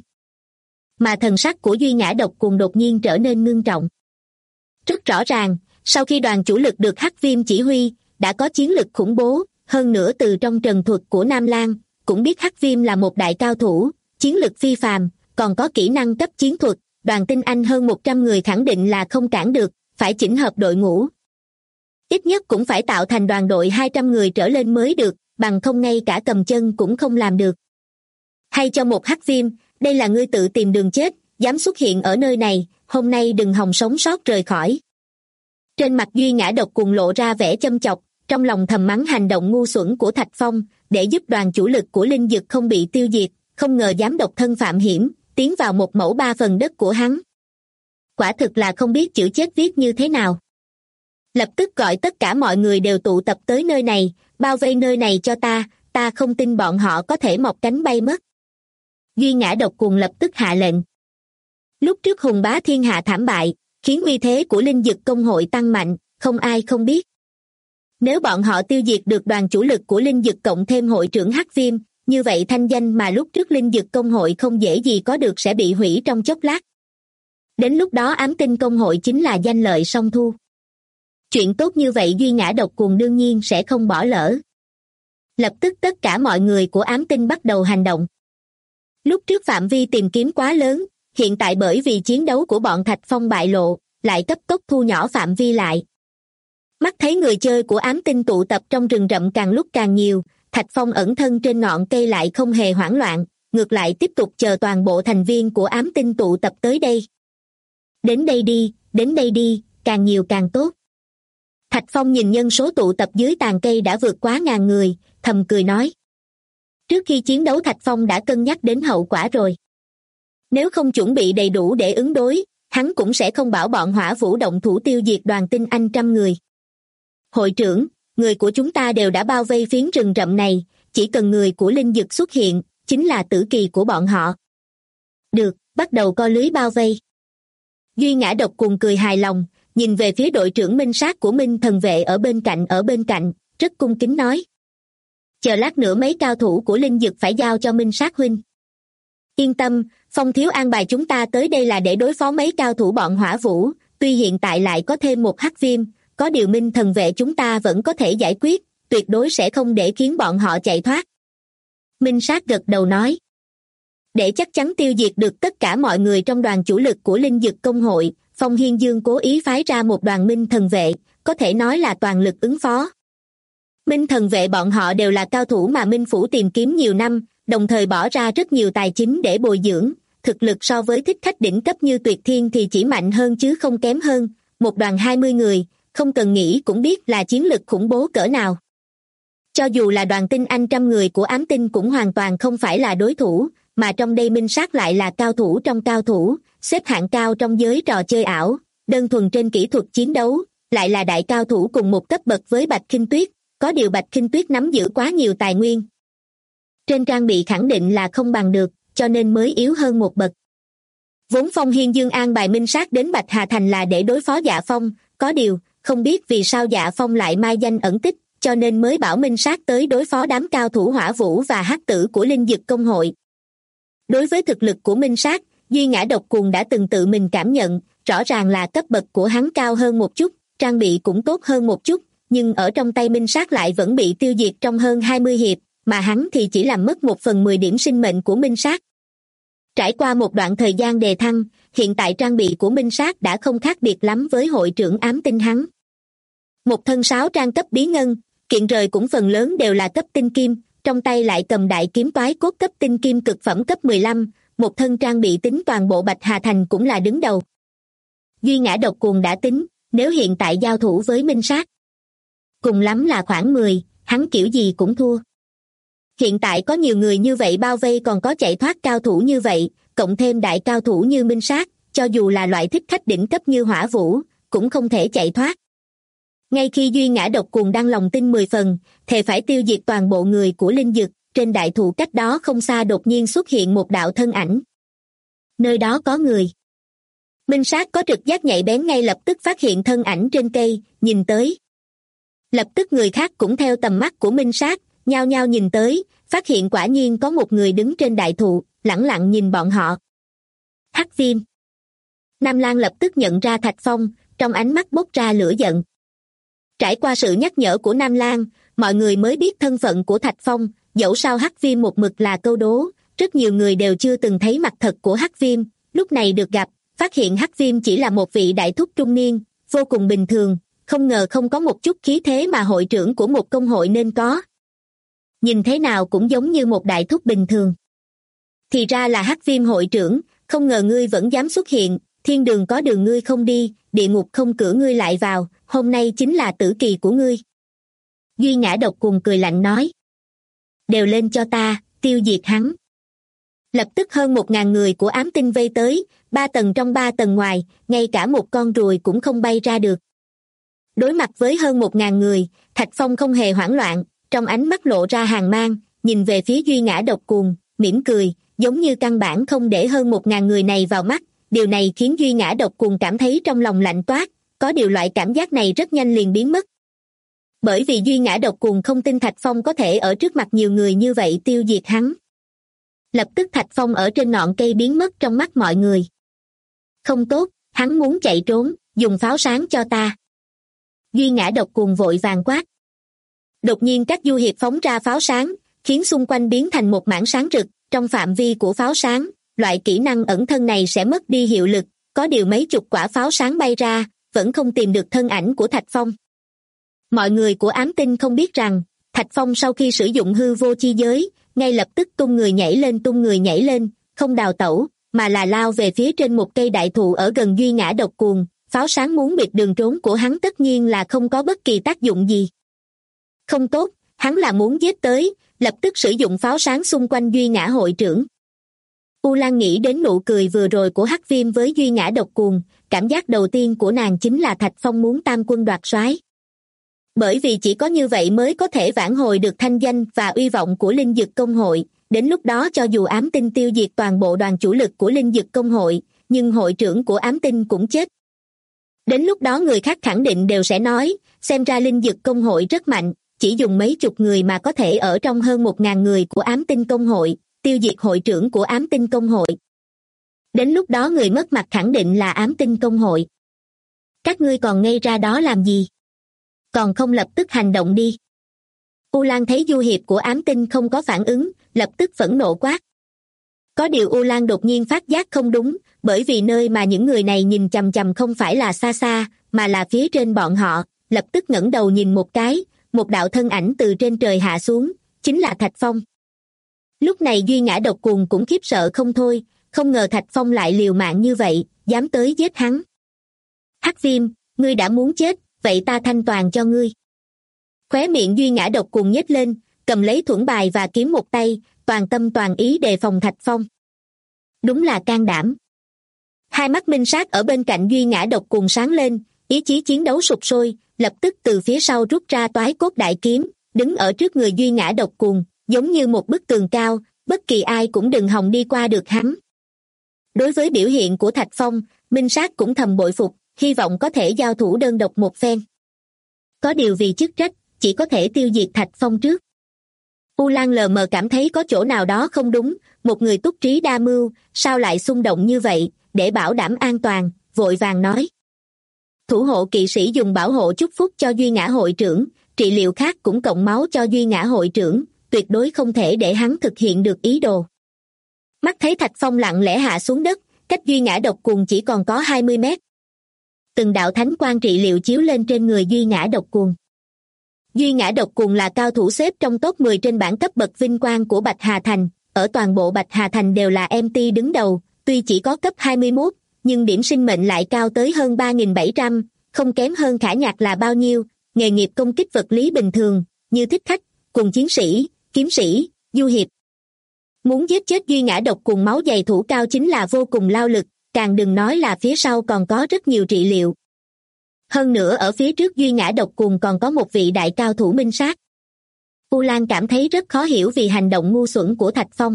Mà thần sắc của Duy Ngã Độc Cuồng đột nhiên trở nên ngưng trọng. Rất rõ ràng, sau khi đoàn chủ lực được Hắc Viêm chỉ huy, đã có chiến lực khủng bố, hơn nữa từ trong trần thuật của Nam Lan, cũng biết Hắc Viêm là một đại cao thủ, chiến lực phi phàm, còn có kỹ năng cấp chiến thuật, đoàn tinh anh hơn 100 người khẳng định là không cản được, phải chỉnh hợp đội ngũ. Ít nhất cũng phải tạo thành đoàn đội 200 người trở lên mới được, bằng không ngay cả cầm chân cũng không làm được. Hay cho một hắc viêm, đây là ngươi tự tìm đường chết, dám xuất hiện ở nơi này, hôm nay đừng hòng sống sót rời khỏi. Trên mặt Duy Ngã Độc Cùng lộ ra vẻ châm chọc, trong lòng thầm mắng hành động ngu xuẩn của Thạch Phong, để giúp đoàn chủ lực của Linh Dực không bị tiêu diệt, không ngờ dám độc thân phạm hiểm, tiến vào 1/3 đất của hắn. Quả thực là không biết chữ chết viết như thế nào. Lập tức gọi tất cả mọi người đều tụ tập tới nơi này, bao vây nơi này cho ta không tin bọn họ có thể mọc cánh bay mất. Duy Ngã Độc Cùng lập tức hạ lệnh. Lúc trước hùng bá thiên hạ thảm bại, khiến uy thế của Linh Dực công hội tăng mạnh, không ai không biết. Nếu bọn họ tiêu diệt được đoàn chủ lực của Linh Dực cộng thêm hội trưởng Hắc Viêm, như vậy thanh danh mà lúc trước Linh Dực công hội không dễ gì có được sẽ bị hủy trong chốc lát. Đến lúc đó Ám Tinh công hội chính là danh lợi song thu. Chuyện tốt như vậy Duy Ngã Độc Cùng đương nhiên sẽ không bỏ lỡ. Lập tức tất cả mọi người của Ám Tinh bắt đầu hành động. Lúc trước phạm vi tìm kiếm quá lớn, hiện tại bởi vì chiến đấu của bọn Thạch Phong bại lộ, lại cấp tốc thu nhỏ phạm vi lại. Mắt thấy người chơi của Ám Tinh tụ tập trong rừng rậm càng lúc càng nhiều, Thạch Phong ẩn thân trên ngọn cây lại không hề hoảng loạn, ngược lại tiếp tục chờ toàn bộ thành viên của Ám Tinh tụ tập tới đây. Đến đây đi, càng nhiều càng tốt. Thạch Phong nhìn nhân số tụ tập dưới tàn cây đã vượt quá 1000 người, thầm cười nói. Trước khi chiến đấu Thạch Phong đã cân nhắc đến hậu quả rồi. Nếu không chuẩn bị đầy đủ để ứng đối, hắn cũng sẽ không bảo bọn Hỏa Vũ động thủ tiêu diệt đoàn tinh anh 100 người. Hội trưởng, người của chúng ta đều đã bao vây phiến rừng rậm này, chỉ cần người của Linh Dực xuất hiện, chính là tử kỳ của bọn họ. Được, bắt đầu co lưới bao vây. Duy Ngã Độc Cùng cười hài lòng, nhìn về phía đội trưởng Minh Sát của Minh Thần Vệ ở bên cạnh, rất cung kính nói. Chờ lát nữa mấy cao thủ của Linh Dực phải giao cho Minh Sát huynh. Yên tâm, Phong thiếu an bài chúng ta tới đây là để đối phó mấy cao thủ bọn Hỏa Vũ, tuy hiện tại lại có thêm một Hắc Viêm, có điều Minh Thần Vệ chúng ta vẫn có thể giải quyết, tuyệt đối sẽ không để khiến bọn họ chạy thoát. Minh Sát gật đầu nói. Để chắc chắn tiêu diệt được tất cả mọi người trong đoàn chủ lực của Linh Dực công hội, Phong Hiên Dương cố ý phái ra một đoàn Minh Thần Vệ, có thể nói là toàn lực ứng phó. Minh Thần Vệ bọn họ đều là cao thủ mà Minh Phủ tìm kiếm nhiều năm, đồng thời bỏ ra rất nhiều tài chính để bồi dưỡng, thực lực so với thích khách đỉnh cấp như Tuyệt Thiên thì chỉ mạnh hơn chứ không kém hơn, một đoàn 20 người, không cần nghĩ cũng biết là chiến lực khủng bố cỡ nào. Cho dù là đoàn tinh anh 100 người của Ám Tinh cũng hoàn toàn không phải là đối thủ, mà trong đây Minh Sát lại là cao thủ trong cao thủ, xếp hạng cao trong giới trò chơi ảo, đơn thuần trên kỹ thuật chiến đấu, lại là đại cao thủ cùng một cấp bậc với Bạch Khinh Tuyết, có điều Bạch Khinh Tuyết nắm giữ quá nhiều tài nguyên. Trên trang bị khẳng định là không bằng được, cho nên mới yếu hơn một bậc. Vốn Phong Hiên Dương an bài Minh Sát đến Bạch Hà Thành là để đối phó Dạ Phong, có điều, không biết vì sao Dạ Phong lại mai danh ẩn tích, cho nên mới bảo Minh Sát tới đối phó đám cao thủ Hỏa Vũ và Hắc Tử của Linh Dực công hội. Đối với thực lực của Minh Sát, Duy Ngã Độc Cùng đã từng tự mình cảm nhận, rõ ràng là cấp bậc của hắn cao hơn một chút, trang bị cũng tốt hơn một chút, nhưng ở trong tay Minh Sát lại vẫn bị tiêu diệt trong hơn 20 hiệp, mà hắn thì chỉ làm mất 1/10 điểm sinh mệnh của Minh Sát. Trải qua một đoạn thời gian đề thăng, hiện tại trang bị của Minh Sát đã không khác biệt lắm với hội trưởng Ám Tinh hắn. Một thân 6 trang cấp bí ngân, kiện rời cũng phần lớn đều là cấp tinh kim, trong tay lại cầm đại kiếm toái cốt cấp tinh kim cực phẩm cấp 15, một thân trang bị tính toàn bộ Bạch Hà Thành cũng là đứng đầu. Duy Ngã Độc Cuồng đã tính, nếu hiện tại giao thủ với Minh Sát, cùng lắm là khoảng 10, hắn kiểu gì cũng thua. Hiện tại có nhiều người như vậy bao vây còn có chạy thoát cao thủ như vậy, cộng thêm đại cao thủ như Minh Sát, cho dù là loại thích khách đỉnh cấp như Hỏa Vũ, cũng không thể chạy thoát. Ngay khi Duy Ngã Độc Cuồng đang lòng tin 10 phần, thề phải tiêu diệt toàn bộ người của Linh Dực, trên đại thụ cách đó không xa đột nhiên xuất hiện một đạo thân ảnh. Nơi đó có người. Minh Sát có trực giác nhạy bén ngay lập tức phát hiện thân ảnh trên cây, nhìn tới. Lập tức người khác cũng theo tầm mắt của Minh Sát, nhao nhao nhìn tới, phát hiện quả nhiên có một người đứng trên đại thụ, lẳng lặng nhìn bọn họ. Hắc Viêm. Nam Lan lập tức nhận ra Thạch Phong, trong ánh mắt bốc ra lửa giận. Trải qua sự nhắc nhở của Nam Lan, mọi người mới biết thân phận của Thạch Phong, dẫu sao Hắc Viêm một mực là câu đố, rất nhiều người đều chưa từng thấy mặt thật của Hắc Viêm, lúc này được gặp, phát hiện Hắc Viêm chỉ là một vị đại thúc trung niên, vô cùng bình thường, không ngờ không có một chút khí thế mà hội trưởng của một công hội nên có. Nhìn thế nào cũng giống như một đại thúc bình thường. Thì ra là Hắc Viêm hội trưởng, không ngờ ngươi vẫn dám xuất hiện, thiên đường có đường ngươi không đi, địa ngục không cửa ngươi lại vào, hôm nay chính là tử kỳ của ngươi. Duy Ngã Độc Cùng cười lạnh nói. Đều lên cho ta, tiêu diệt hắn. Lập tức hơn 1.000 người của ám tinh vây tới, 3 tầng trong 3 tầng ngoài, ngay cả một con ruồi cũng không bay ra được. Đối mặt với hơn 1.000 người, Thạch Phong không hề hoảng loạn, trong ánh mắt lộ ra hàn mang, nhìn về phía Duy Ngã Độc Cuồng, mỉm cười, giống như căn bản không để hơn 1.000 người này vào mắt. Điều này khiến Duy Ngã Độc Cuồng cảm thấy trong lòng lạnh toát, có điều loại cảm giác này rất nhanh liền biến mất. Bởi vì Duy Ngã Độc Cuồng không tin Thạch Phong có thể ở trước mặt nhiều người như vậy tiêu diệt hắn. Lập tức Thạch Phong ở trên ngọn cây biến mất trong mắt mọi người. Không tốt, hắn muốn chạy trốn, dùng pháo sáng cho ta. Duy Ngã Độc Cuồng vội vàng quát. Đột nhiên các du hiệp phóng ra pháo sáng, khiến xung quanh biến thành một mảng sáng rực. Trong phạm vi của pháo sáng, loại kỹ năng ẩn thân này sẽ mất đi hiệu lực, có điều mấy chục quả pháo sáng bay ra, vẫn không tìm được thân ảnh của Thạch Phong. Mọi người của ám tinh không biết rằng, Thạch Phong sau khi sử dụng hư vô chi giới, ngay lập tức tung người nhảy lên, không đào tẩu, mà là lao về phía trên một cây đại thụ ở gần Duy Ngã Độc Cuồng. Pháo sáng muốn bịt đường trốn của hắn tất nhiên là không có bất kỳ tác dụng gì. Không tốt, hắn là muốn giết tới, lập tức sử dụng pháo sáng xung quanh Duy Ngã hội trưởng. U Lan nghĩ đến nụ cười vừa rồi của Hắc Viêm với Duy Ngã Độc Cuồng, cảm giác đầu tiên của nàng chính là Thạch Phong muốn tam quân đoạt soái. Bởi vì chỉ có như vậy mới có thể vãn hồi được thanh danh và uy vọng của Linh Dực Công hội, đến lúc đó cho dù ám tinh tiêu diệt toàn bộ đoàn chủ lực của Linh Dực Công hội, nhưng hội trưởng của ám tinh cũng chết. Đến lúc đó người khác khẳng định đều sẽ nói, xem ra Linh Dực Công hội rất mạnh, chỉ dùng mấy chục người mà có thể ở trong hơn 1.000 người của ám tinh công hội, tiêu diệt hội trưởng của ám tinh công hội. Đến lúc đó người mất mặt khẳng định là ám tinh công hội. Các ngươi còn ngây ra đó làm gì? Còn không lập tức hành động đi. U Lan thấy du hiệp của ám tinh không có phản ứng, lập tức phẫn nộ quát. Có điều U Lan đột nhiên phát giác không đúng, bởi vì nơi mà những người này nhìn chằm chằm không phải là xa xa, mà là phía trên bọn họ, lập tức ngẩng đầu nhìn một cái, một đạo thân ảnh từ trên trời hạ xuống, chính là Thạch Phong. Lúc này Duy Ngã Độc Cuồng cũng khiếp sợ không thôi, không ngờ Thạch Phong lại liều mạng như vậy, dám tới giết hắn. Hắc Viêm, ngươi đã muốn chết, vậy ta thanh toàn cho ngươi. Khóe miệng Duy Ngã Độc Cuồng nhếch lên, cầm lấy thuẫn bài và kiếm một tay, toàn tâm toàn ý đề phòng Thạch Phong. Đúng là can đảm. Hai mắt minh sát ở bên cạnh Duy Ngã Độc Cuồng sáng lên, ý chí chiến đấu sục sôi, lập tức từ phía sau rút ra toái cốt đại kiếm, đứng ở trước người Duy Ngã Độc Cuồng, giống như một bức tường cao, bất kỳ ai cũng đừng hòng đi qua được hắn. Đối với biểu hiện của Thạch Phong, minh sát cũng thầm bội phục, hy vọng có thể giao thủ đơn độc một phen. Có điều vì chức trách, chỉ có thể tiêu diệt Thạch Phong trước. U Lan lờ mờ cảm thấy có chỗ nào đó không đúng, một người túc trí đa mưu, sao lại xung động như vậy, để bảo đảm an toàn, vội vàng nói. Thủ hộ kỵ sĩ dùng bảo hộ chúc phúc cho Duy Ngã hội trưởng, trị liệu khác cũng cộng máu cho Duy Ngã hội trưởng, tuyệt đối không thể để hắn thực hiện được ý đồ. Mắt thấy Thạch Phong lặng lẽ hạ xuống đất, cách Duy Ngã Độc Cuồng chỉ còn có 20 mét. Từng đạo thánh quang trị liệu chiếu lên trên người Duy Ngã Độc Cuồng. Duy Ngã Độc Cuồng là cao thủ xếp trong top 10 trên bảng cấp bậc vinh quang của Bạch Hà Thành, ở toàn bộ Bạch Hà Thành đều là MT đứng đầu, tuy chỉ có cấp 21, nhưng điểm sinh mệnh lại cao tới hơn 3.700, không kém hơn Khả Nhạc là bao nhiêu, nghề nghiệp công kích vật lý bình thường, như thích khách, cùng chiến sĩ, kiếm sĩ, du hiệp. Muốn giết chết Duy Ngã Độc Cuồng máu dày thủ cao chính là vô cùng lao lực, càng đừng nói là phía sau còn có rất nhiều trị liệu. Hơn nữa ở phía trước Duy Ngã Độc Cuồng còn có một vị đại cao thủ minh sát. U Lan cảm thấy rất khó hiểu vì hành động ngu xuẩn của Thạch Phong.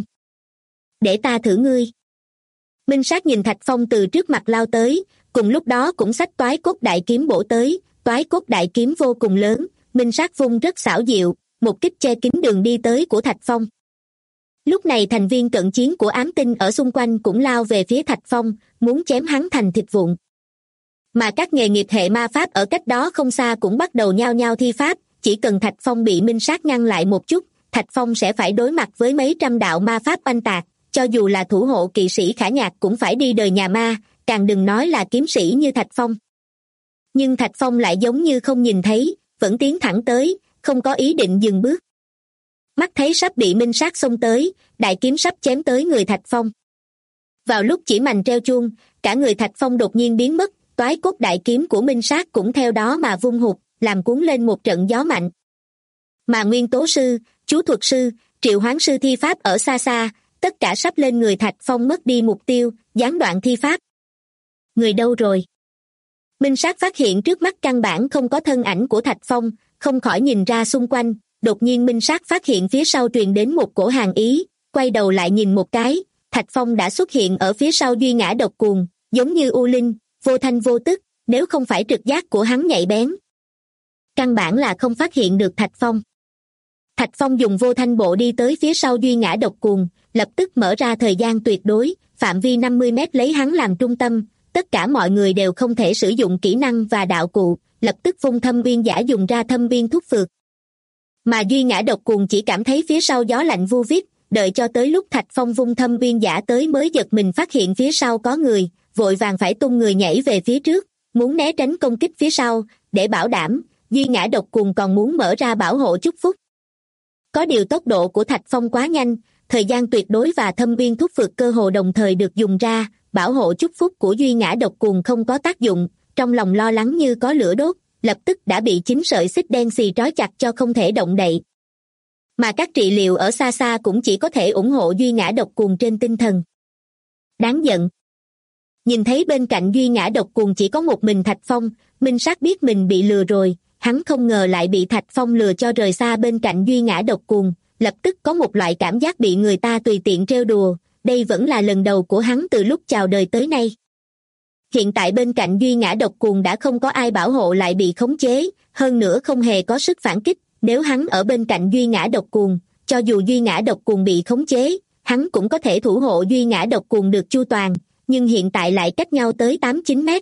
Để ta thử ngươi. Minh sát nhìn Thạch Phong từ trước mặt lao tới, cùng lúc đó cũng xách toái cốt đại kiếm bổ tới, toái cốt đại kiếm vô cùng lớn, minh sát vung rất xảo diệu, một kích che kín đường đi tới của Thạch Phong. Lúc này thành viên cận chiến của ám tinh ở xung quanh cũng lao về phía Thạch Phong, muốn chém hắn thành thịt vụn. Mà các nghề nghiệp hệ ma pháp ở cách đó không xa cũng bắt đầu nhao nhao thi pháp, chỉ cần Thạch Phong bị minh sát ngăn lại một chút, Thạch Phong sẽ phải đối mặt với mấy trăm đạo ma pháp oanh tạc, cho dù là thủ hộ kỵ sĩ Khả Nhạc cũng phải đi đời nhà ma, càng đừng nói là kiếm sĩ như Thạch Phong. Nhưng Thạch Phong lại giống như không nhìn thấy, vẫn tiến thẳng tới, không có ý định dừng bước. Mắt thấy sắp bị minh sát xông tới, đại kiếm sắp chém tới người Thạch Phong. Vào lúc chỉ mành treo chuông, cả người Thạch Phong đột nhiên biến mất, toái cốt đại kiếm của minh sát cũng theo đó mà vung hụt, làm cuốn lên một trận gió mạnh. Mà nguyên tố sư, chú thuật sư, triệu hoán sư thi pháp ở xa xa, tất cả sắp lên người Thạch Phong mất đi mục tiêu, gián đoạn thi pháp. Người đâu rồi? Minh sát phát hiện trước mắt căn bản không có thân ảnh của Thạch Phong, không khỏi nhìn ra xung quanh, đột nhiên minh sát phát hiện phía sau truyền đến một cổ hàn ý, quay đầu lại nhìn một cái, Thạch Phong đã xuất hiện ở phía sau Duy Ngã Độc Cuồng, giống như u linh, vô thanh vô tức, nếu không phải trực giác của hắn nhạy bén. Căn bản là không phát hiện được Thạch Phong. Thạch Phong dùng vô thanh bộ đi tới phía sau Duy Ngã Độc Cuồng, lập tức mở ra thời gian tuyệt đối, phạm vi 50 mét lấy hắn làm trung tâm, tất cả mọi người đều không thể sử dụng kỹ năng và đạo cụ, lập tức vung thâm viên giả dùng ra thâm viên thúc phược. Mà Duy Ngã Độc Cuồng chỉ cảm thấy phía sau gió lạnh vu vít, đợi cho tới lúc Thạch Phong vung thâm viên giả tới mới giật mình phát hiện phía sau có người, vội vàng phải tung người nhảy về phía trước, muốn né tránh công kích phía sau, để bảo đảm, Duy Ngã Độc Cuồng còn muốn mở ra bảo hộ chúc phúc. Có điều tốc độ của Thạch Phong quá nhanh, thời gian tuyệt đối và thâm viên thúc phược cơ hồ đồng thời được dùng ra, bảo hộ chúc phúc của Duy Ngã Độc Cuồng không có tác dụng, trong lòng lo lắng như có lửa đốt, lập tức đã bị 9 sợi xích đen xì trói chặt cho không thể động đậy. Mà các trị liệu ở xa xa cũng chỉ có thể ủng hộ Duy Ngã Độc Cuồng trên tinh thần. Đáng giận. Nhìn thấy bên cạnh Duy Ngã Độc Cuồng chỉ có một mình Thạch Phong, minh sát biết mình bị lừa rồi, hắn không ngờ lại bị Thạch Phong lừa cho rời xa bên cạnh Duy Ngã Độc Cuồng, lập tức có một loại cảm giác bị người ta tùy tiện trêu đùa, đây vẫn là lần đầu của hắn từ lúc chào đời tới nay. Hiện tại bên cạnh Duy Ngã Độc Cuồng đã không có ai bảo hộ lại bị khống chế, hơn nữa không hề có sức phản kích, nếu hắn ở bên cạnh Duy Ngã Độc Cuồng, cho dù Duy Ngã Độc Cuồng bị khống chế, hắn cũng có thể thủ hộ Duy Ngã Độc Cuồng được chu toàn, nhưng hiện tại lại cách nhau tới 8-9 mét.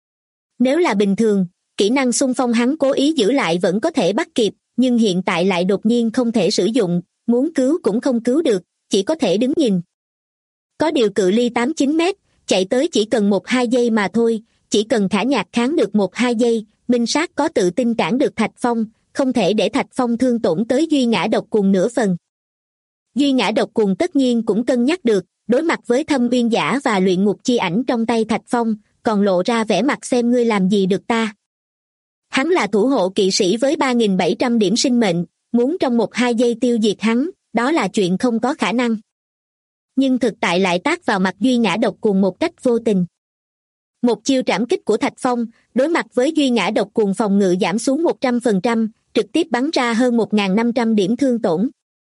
Nếu là bình thường, kỹ năng xung phong hắn cố ý giữ lại vẫn có thể bắt kịp, nhưng hiện tại lại đột nhiên không thể sử dụng, muốn cứu cũng không cứu được, chỉ có thể đứng nhìn. Có điều cự ly 8-9 mét, chạy tới chỉ cần 1-2 giây mà thôi, chỉ cần Khả Nhạc kháng được 1-2 giây, minh sát có tự tin cản được Thạch Phong, không thể để Thạch Phong thương tổn tới Duy Ngã Độc Cuồng nửa phần. Duy Ngã Độc Cuồng tất nhiên cũng cân nhắc được, đối mặt với thâm viên giả và luyện ngục chi ảnh trong tay Thạch Phong, còn lộ ra vẻ mặt xem ngươi làm gì được ta. Hắn là thủ hộ kỵ sĩ với 3.700 điểm sinh mệnh, muốn trong 1-2 giây tiêu diệt hắn, đó là chuyện không có khả năng. Nhưng thực tại lại tác vào mặt Duy Ngã Độc Cuồng một cách vô tình. Một chiêu trảm kích của Thạch Phong, đối mặt với Duy Ngã Độc Cuồng phòng ngự giảm xuống 100%, trực tiếp bắn ra hơn 1.500 điểm thương tổn.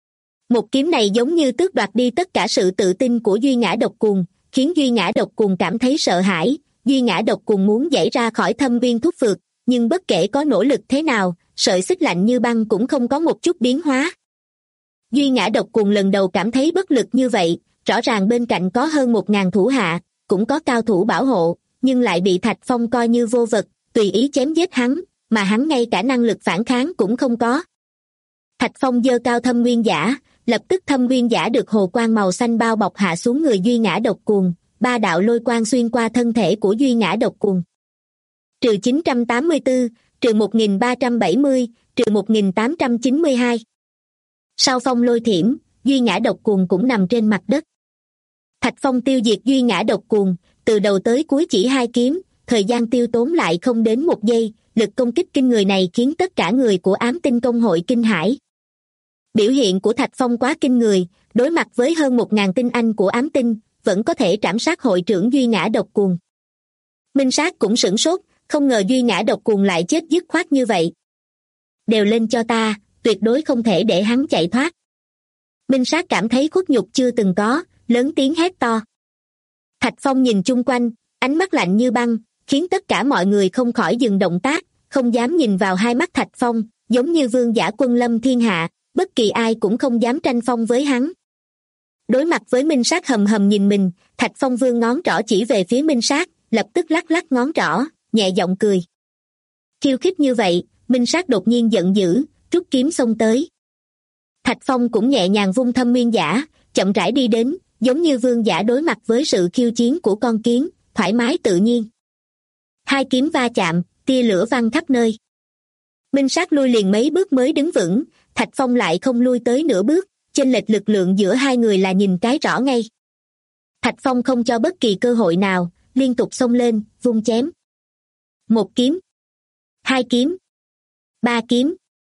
Một kiếm này giống như tước đoạt đi tất cả sự tự tin của Duy Ngã Độc Cuồng, khiến Duy Ngã Độc Cuồng cảm thấy sợ hãi. Duy Ngã Độc Cuồng muốn giãy ra khỏi thâm viên thúc phược, nhưng bất kể có nỗ lực thế nào, sợi xích lạnh như băng cũng không có một chút biến hóa. Duy Ngã Độc Cuồng lần đầu cảm thấy bất lực như vậy, rõ ràng bên cạnh có hơn 1.000 thủ hạ, cũng có cao thủ bảo hộ, nhưng lại bị Thạch Phong coi như vô vật, tùy ý chém giết hắn, mà hắn ngay cả năng lực phản kháng cũng không có. Thạch Phong giơ cao thâm nguyên giả, lập tức thâm nguyên giả được hồ quang màu xanh bao bọc hạ xuống người Duy Ngã Độc Cuồng, 3 đạo lôi quang xuyên qua thân thể của Duy Ngã Độc Cuồng. Trừ 984, trừ 1370, trừ 1892. Sau phong lôi thiểm, Duy Ngã Độc Cuồng cũng nằm trên mặt đất. Thạch Phong tiêu diệt Duy Ngã Độc Cuồng, từ đầu tới cuối chỉ 2 kiếm, thời gian tiêu tốn lại không đến 1 giây, lực công kích kinh người này khiến tất cả người của Ám Tinh Công hội kinh hãi. Biểu hiện của Thạch Phong quá kinh người, đối mặt với hơn 1.000 tinh anh của Ám Tinh, vẫn có thể trảm sát hội trưởng Duy Ngã Độc Cuồng. Minh sát cũng sửng sốt, không ngờ Duy Ngã Độc Cuồng lại chết dứt khoát như vậy. Đều lên cho ta, tuyệt đối không thể để hắn chạy thoát. Minh sát cảm thấy khuất nhục chưa từng có, lớn tiếng hét to. Thạch Phong nhìn chung quanh, ánh mắt lạnh như băng, khiến tất cả mọi người không khỏi dừng động tác, không dám nhìn vào hai mắt Thạch Phong, giống như vương giả quân lâm thiên hạ, bất kỳ ai cũng không dám tranh phong với hắn. Đối mặt với Minh sát hầm hầm nhìn mình, Thạch Phong vươn ngón trỏ chỉ về phía Minh sát, lập tức lắc lắc ngón trỏ, nhẹ giọng cười. Khiêu khích như vậy, Minh sát đột nhiên giận dữ, rút kiếm xông tới. Thạch Phong cũng nhẹ nhàng vung thâm nguyên giả, chậm rãi đi đến, giống như vương giả đối mặt với sự khiêu chiến của con kiến, thoải mái tự nhiên. 2 kiếm va chạm, tia lửa văng khắp nơi. Minh Sát lui liền mấy bước mới đứng vững, Thạch Phong lại không lui tới nửa bước, chênh lệch lực lượng giữa hai người là nhìn cái rõ ngay. Thạch Phong không cho bất kỳ cơ hội nào, liên tục xông lên, vung chém. 1 kiếm, 2 kiếm, 3 kiếm.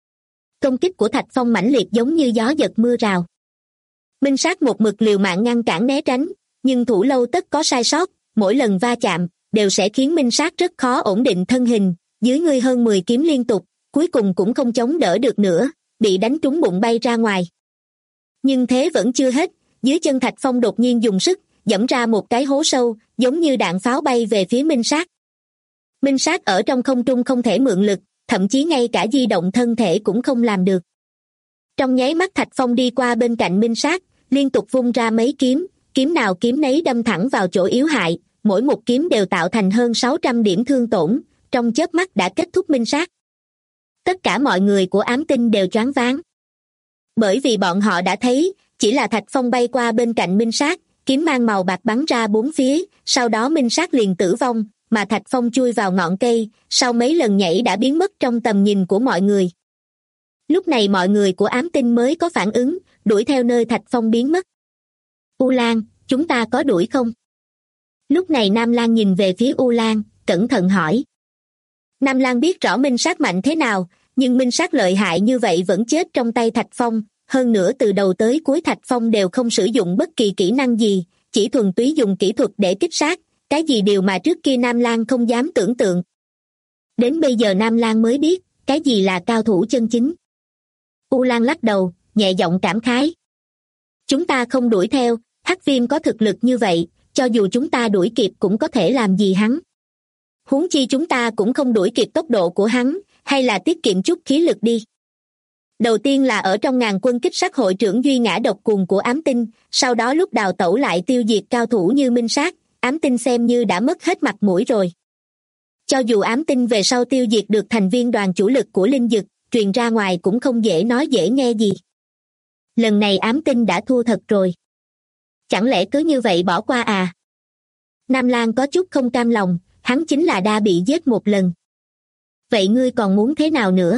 Công kích của Thạch Phong mãnh liệt giống như gió giật mưa rào. Minh Sát một mực liều mạng ngăn cản né tránh, nhưng thủ lâu tất có sai sót, mỗi lần va chạm đều sẽ khiến Minh Sát rất khó ổn định thân hình, dưới người hơn 10 kiếm liên tục, cuối cùng cũng không chống đỡ được nữa, bị đánh trúng bụng bay ra ngoài. Nhưng thế vẫn chưa hết, dưới chân Thạch Phong đột nhiên dùng sức, giẫm ra một cái hố sâu, giống như đạn pháo bay về phía Minh Sát. Minh Sát ở trong không trung không thể mượn lực, thậm chí ngay cả di động thân thể cũng không làm được. Trong nháy mắt Thạch Phong đi qua bên cạnh Minh Sát, liên tục vung ra mấy kiếm, kiếm nào kiếm nấy đâm thẳng vào chỗ yếu hại, mỗi một kiếm đều tạo thành hơn 600 điểm thương tổn, trong chớp mắt đã kết thúc Minh Sát. Tất cả mọi người của ám tinh đều choáng váng. Bởi vì bọn họ đã thấy, chỉ là Thạch Phong bay qua bên cạnh Minh Sát, kiếm mang màu bạc bắn ra bốn phía, sau đó Minh Sát liền tử vong, mà Thạch Phong chui vào ngọn cây, sau mấy lần nhảy đã biến mất trong tầm nhìn của mọi người. Lúc này mọi người của ám tinh mới có phản ứng, đuổi theo nơi Thạch Phong biến mất. U Lan, chúng ta có đuổi không? Lúc này Nam Lan nhìn về phía U Lan, cẩn thận hỏi. Nam Lan biết rõ Minh Sát mạnh thế nào, nhưng Minh Sát lợi hại như vậy vẫn chết trong tay Thạch Phong, hơn nữa từ đầu tới cuối Thạch Phong đều không sử dụng bất kỳ kỹ năng gì, chỉ thuần túy dùng kỹ thuật để kích sát, cái gì điều mà trước kia Nam Lan không dám tưởng tượng. Đến bây giờ Nam Lan mới biết, cái gì là cao thủ chân chính. U Lan lắc đầu, nhẹ giọng cảm khái. Chúng ta không đuổi theo, Hắc Viêm có thực lực như vậy, cho dù chúng ta đuổi kịp cũng có thể làm gì hắn. Huống chi chúng ta cũng không đuổi kịp tốc độ của hắn, hay là tiết kiệm chút khí lực đi. Đầu tiên là ở trong ngàn quân kích sát hội trưởng Duy Ngã độc cuồng của ám tinh, sau đó lúc đào tẩu lại tiêu diệt cao thủ như Minh Sát, ám tinh xem như đã mất hết mặt mũi rồi. Cho dù ám tinh về sau tiêu diệt được thành viên đoàn chủ lực của Linh Dực, truyền ra ngoài cũng không dễ nói dễ nghe gì. Lần này ám tinh đã thua thật rồi. Chẳng lẽ cứ như vậy bỏ qua à? Nam Lan có chút không cam lòng, hắn chính là đã bị giết một lần. Vậy ngươi còn muốn thế nào nữa?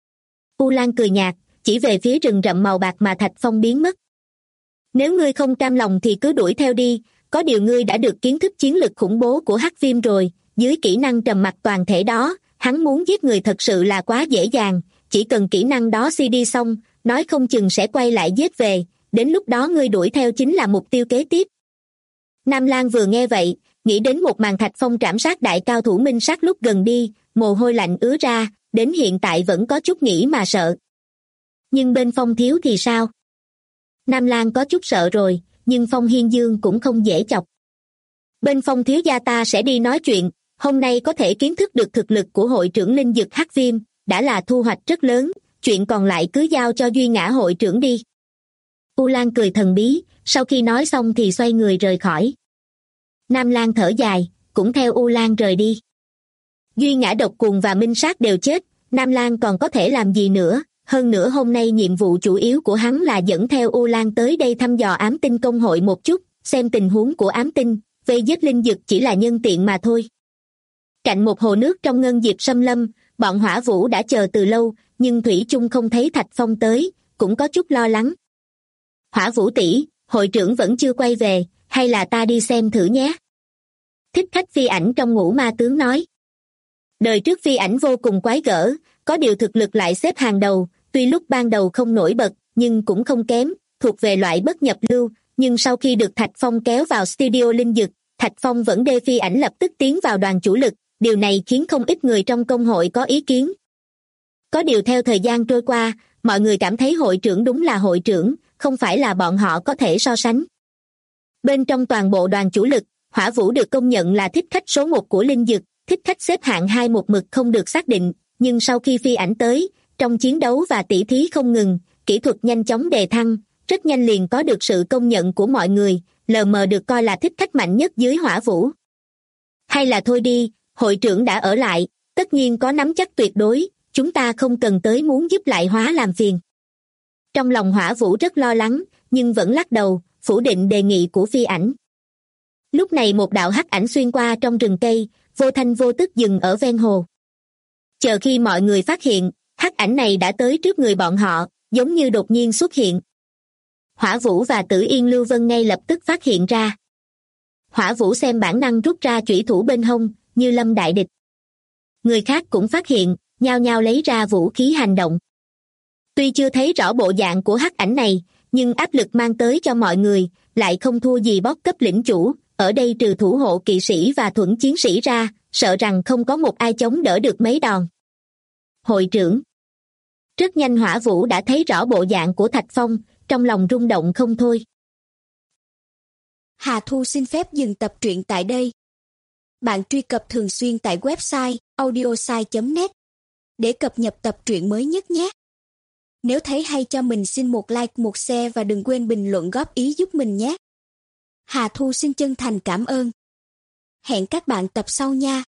U Lan cười nhạt, chỉ về phía rừng rậm màu bạc mà Thạch Phong biến mất. Nếu ngươi không cam lòng thì cứ đuổi theo đi, có điều ngươi đã được kiến thức chiến lực khủng bố của Hắc Viêm rồi, dưới kỹ năng trầm mặc toàn thể đó, hắn muốn giết người thật sự là quá dễ dàng, chỉ cần kỹ năng đó CD xong, nói không chừng sẽ quay lại giết về, đến lúc đó ngươi đuổi theo chính là mục tiêu kế tiếp. Nam Lan vừa nghe vậy, nghĩ đến một màn Thạch Phong trảm sát đại cao thủ Minh Sát lúc gần đi, mồ hôi lạnh ứa ra, đến hiện tại vẫn có chút nghĩ mà sợ. Nhưng bên Phong Thiếu thì sao? Nam Lan có chút sợ rồi, nhưng Phong Hiên Dương cũng không dễ chọc. Bên Phong Thiếu gia ta sẽ đi nói chuyện, hôm nay có thể kiến thức được thực lực của hội trưởng Linh Dực Hắc Viêm, đã là thu hoạch rất lớn, chuyện còn lại cứ giao cho Duy Ngã hội trưởng đi. U Lan cười thần bí, sau khi nói xong thì xoay người rời khỏi. Nam Lan thở dài, cũng theo U Lan rời đi. Duy Ngã độc cuồng và Minh Sát đều chết, Nam Lan còn có thể làm gì nữa, hơn nữa hôm nay nhiệm vụ chủ yếu của hắn là dẫn theo U Lan tới đây thăm dò ám tinh công hội một chút, xem tình huống của ám tinh, vây giết Linh Dực chỉ là nhân tiện mà thôi. Cạnh một hồ nước trong ngân diệp xâm lâm, bọn Hỏa Vũ đã chờ từ lâu, nhưng thủy chung không thấy Thạch Phong tới, cũng có chút lo lắng. Hỏa Vũ tỷ, hội trưởng vẫn chưa quay về, hay là ta đi xem thử nhé. Thích Khách Phi Ảnh trong Ngũ Ma Tướng nói. Đời trước Phi Ảnh vô cùng quái gở, có điều thực lực lại xếp hàng đầu, tuy lúc ban đầu không nổi bật, nhưng cũng không kém, thuộc về loại bất nhập lưu, nhưng sau khi được Thạch Phong kéo vào studio Linh Dực, Thạch Phong vẫn đê Phi Ảnh lập tức tiến vào đoàn chủ lực, điều này khiến không ít người trong công hội có ý kiến. Có điều theo thời gian trôi qua, mọi người cảm thấy hội trưởng đúng là hội trưởng, không phải là bọn họ có thể so sánh. Bên trong toàn bộ đoàn chủ lực, Hỏa Vũ được công nhận là thích khách số 1 của Linh Dực, thích khách xếp hạng 2 một mực không được xác định, nhưng sau khi Phi Ảnh tới, trong chiến đấu và tỉ thí không ngừng, kỹ thuật nhanh chóng đề thăng, rất nhanh liền có được sự công nhận của mọi người, lờ mờ được coi là thích khách mạnh nhất dưới Hỏa Vũ. Hay là thôi đi, hội trưởng đã ở lại, tất nhiên có nắm chắc tuyệt đối, chúng ta không cần tới muốn giúp lại hóa làm phiền. Trong lòng Hỏa Vũ rất lo lắng, nhưng vẫn lắc đầu, phủ định đề nghị của Phi Ảnh. Lúc này một đạo hắc ảnh xuyên qua trong rừng cây, vô thanh vô tức dừng ở ven hồ. chờ khi mọi người phát hiện, hắc ảnh này đã tới trước người bọn họ, giống như đột nhiên xuất hiện. Hỏa Vũ và Tử Yên Lưu Vân ngay lập tức phát hiện ra. Hỏa Vũ xem bản năng rút ra chủy thủ bên hông, như lâm đại địch. Người khác cũng phát hiện, nhao nhao lấy ra vũ khí hành động. Tuy chưa thấy rõ bộ dạng của hắc ảnh này, nhưng áp lực mang tới cho mọi người lại không thua gì boss cấp lĩnh chủ. Ở đây trừ thủ hộ kỵ sĩ và thuẫn chiến sĩ ra, sợ rằng không có một ai chống đỡ được mấy đòn. Hội trưởng. Rất nhanh Hỏa Vũ đã thấy rõ bộ dạng của Thạch Phong, trong lòng rung động không thôi.
Hà Thu xin phép dừng tập truyện tại đây. Bạn truy cập thường xuyên tại website audiosai.net để cập nhật tập truyện mới nhất nhé. Nếu thấy hay cho mình xin một like, một share và đừng quên bình luận góp ý giúp mình nhé. Hà Thu xin chân thành cảm ơn. Hẹn các bạn tập sau nha.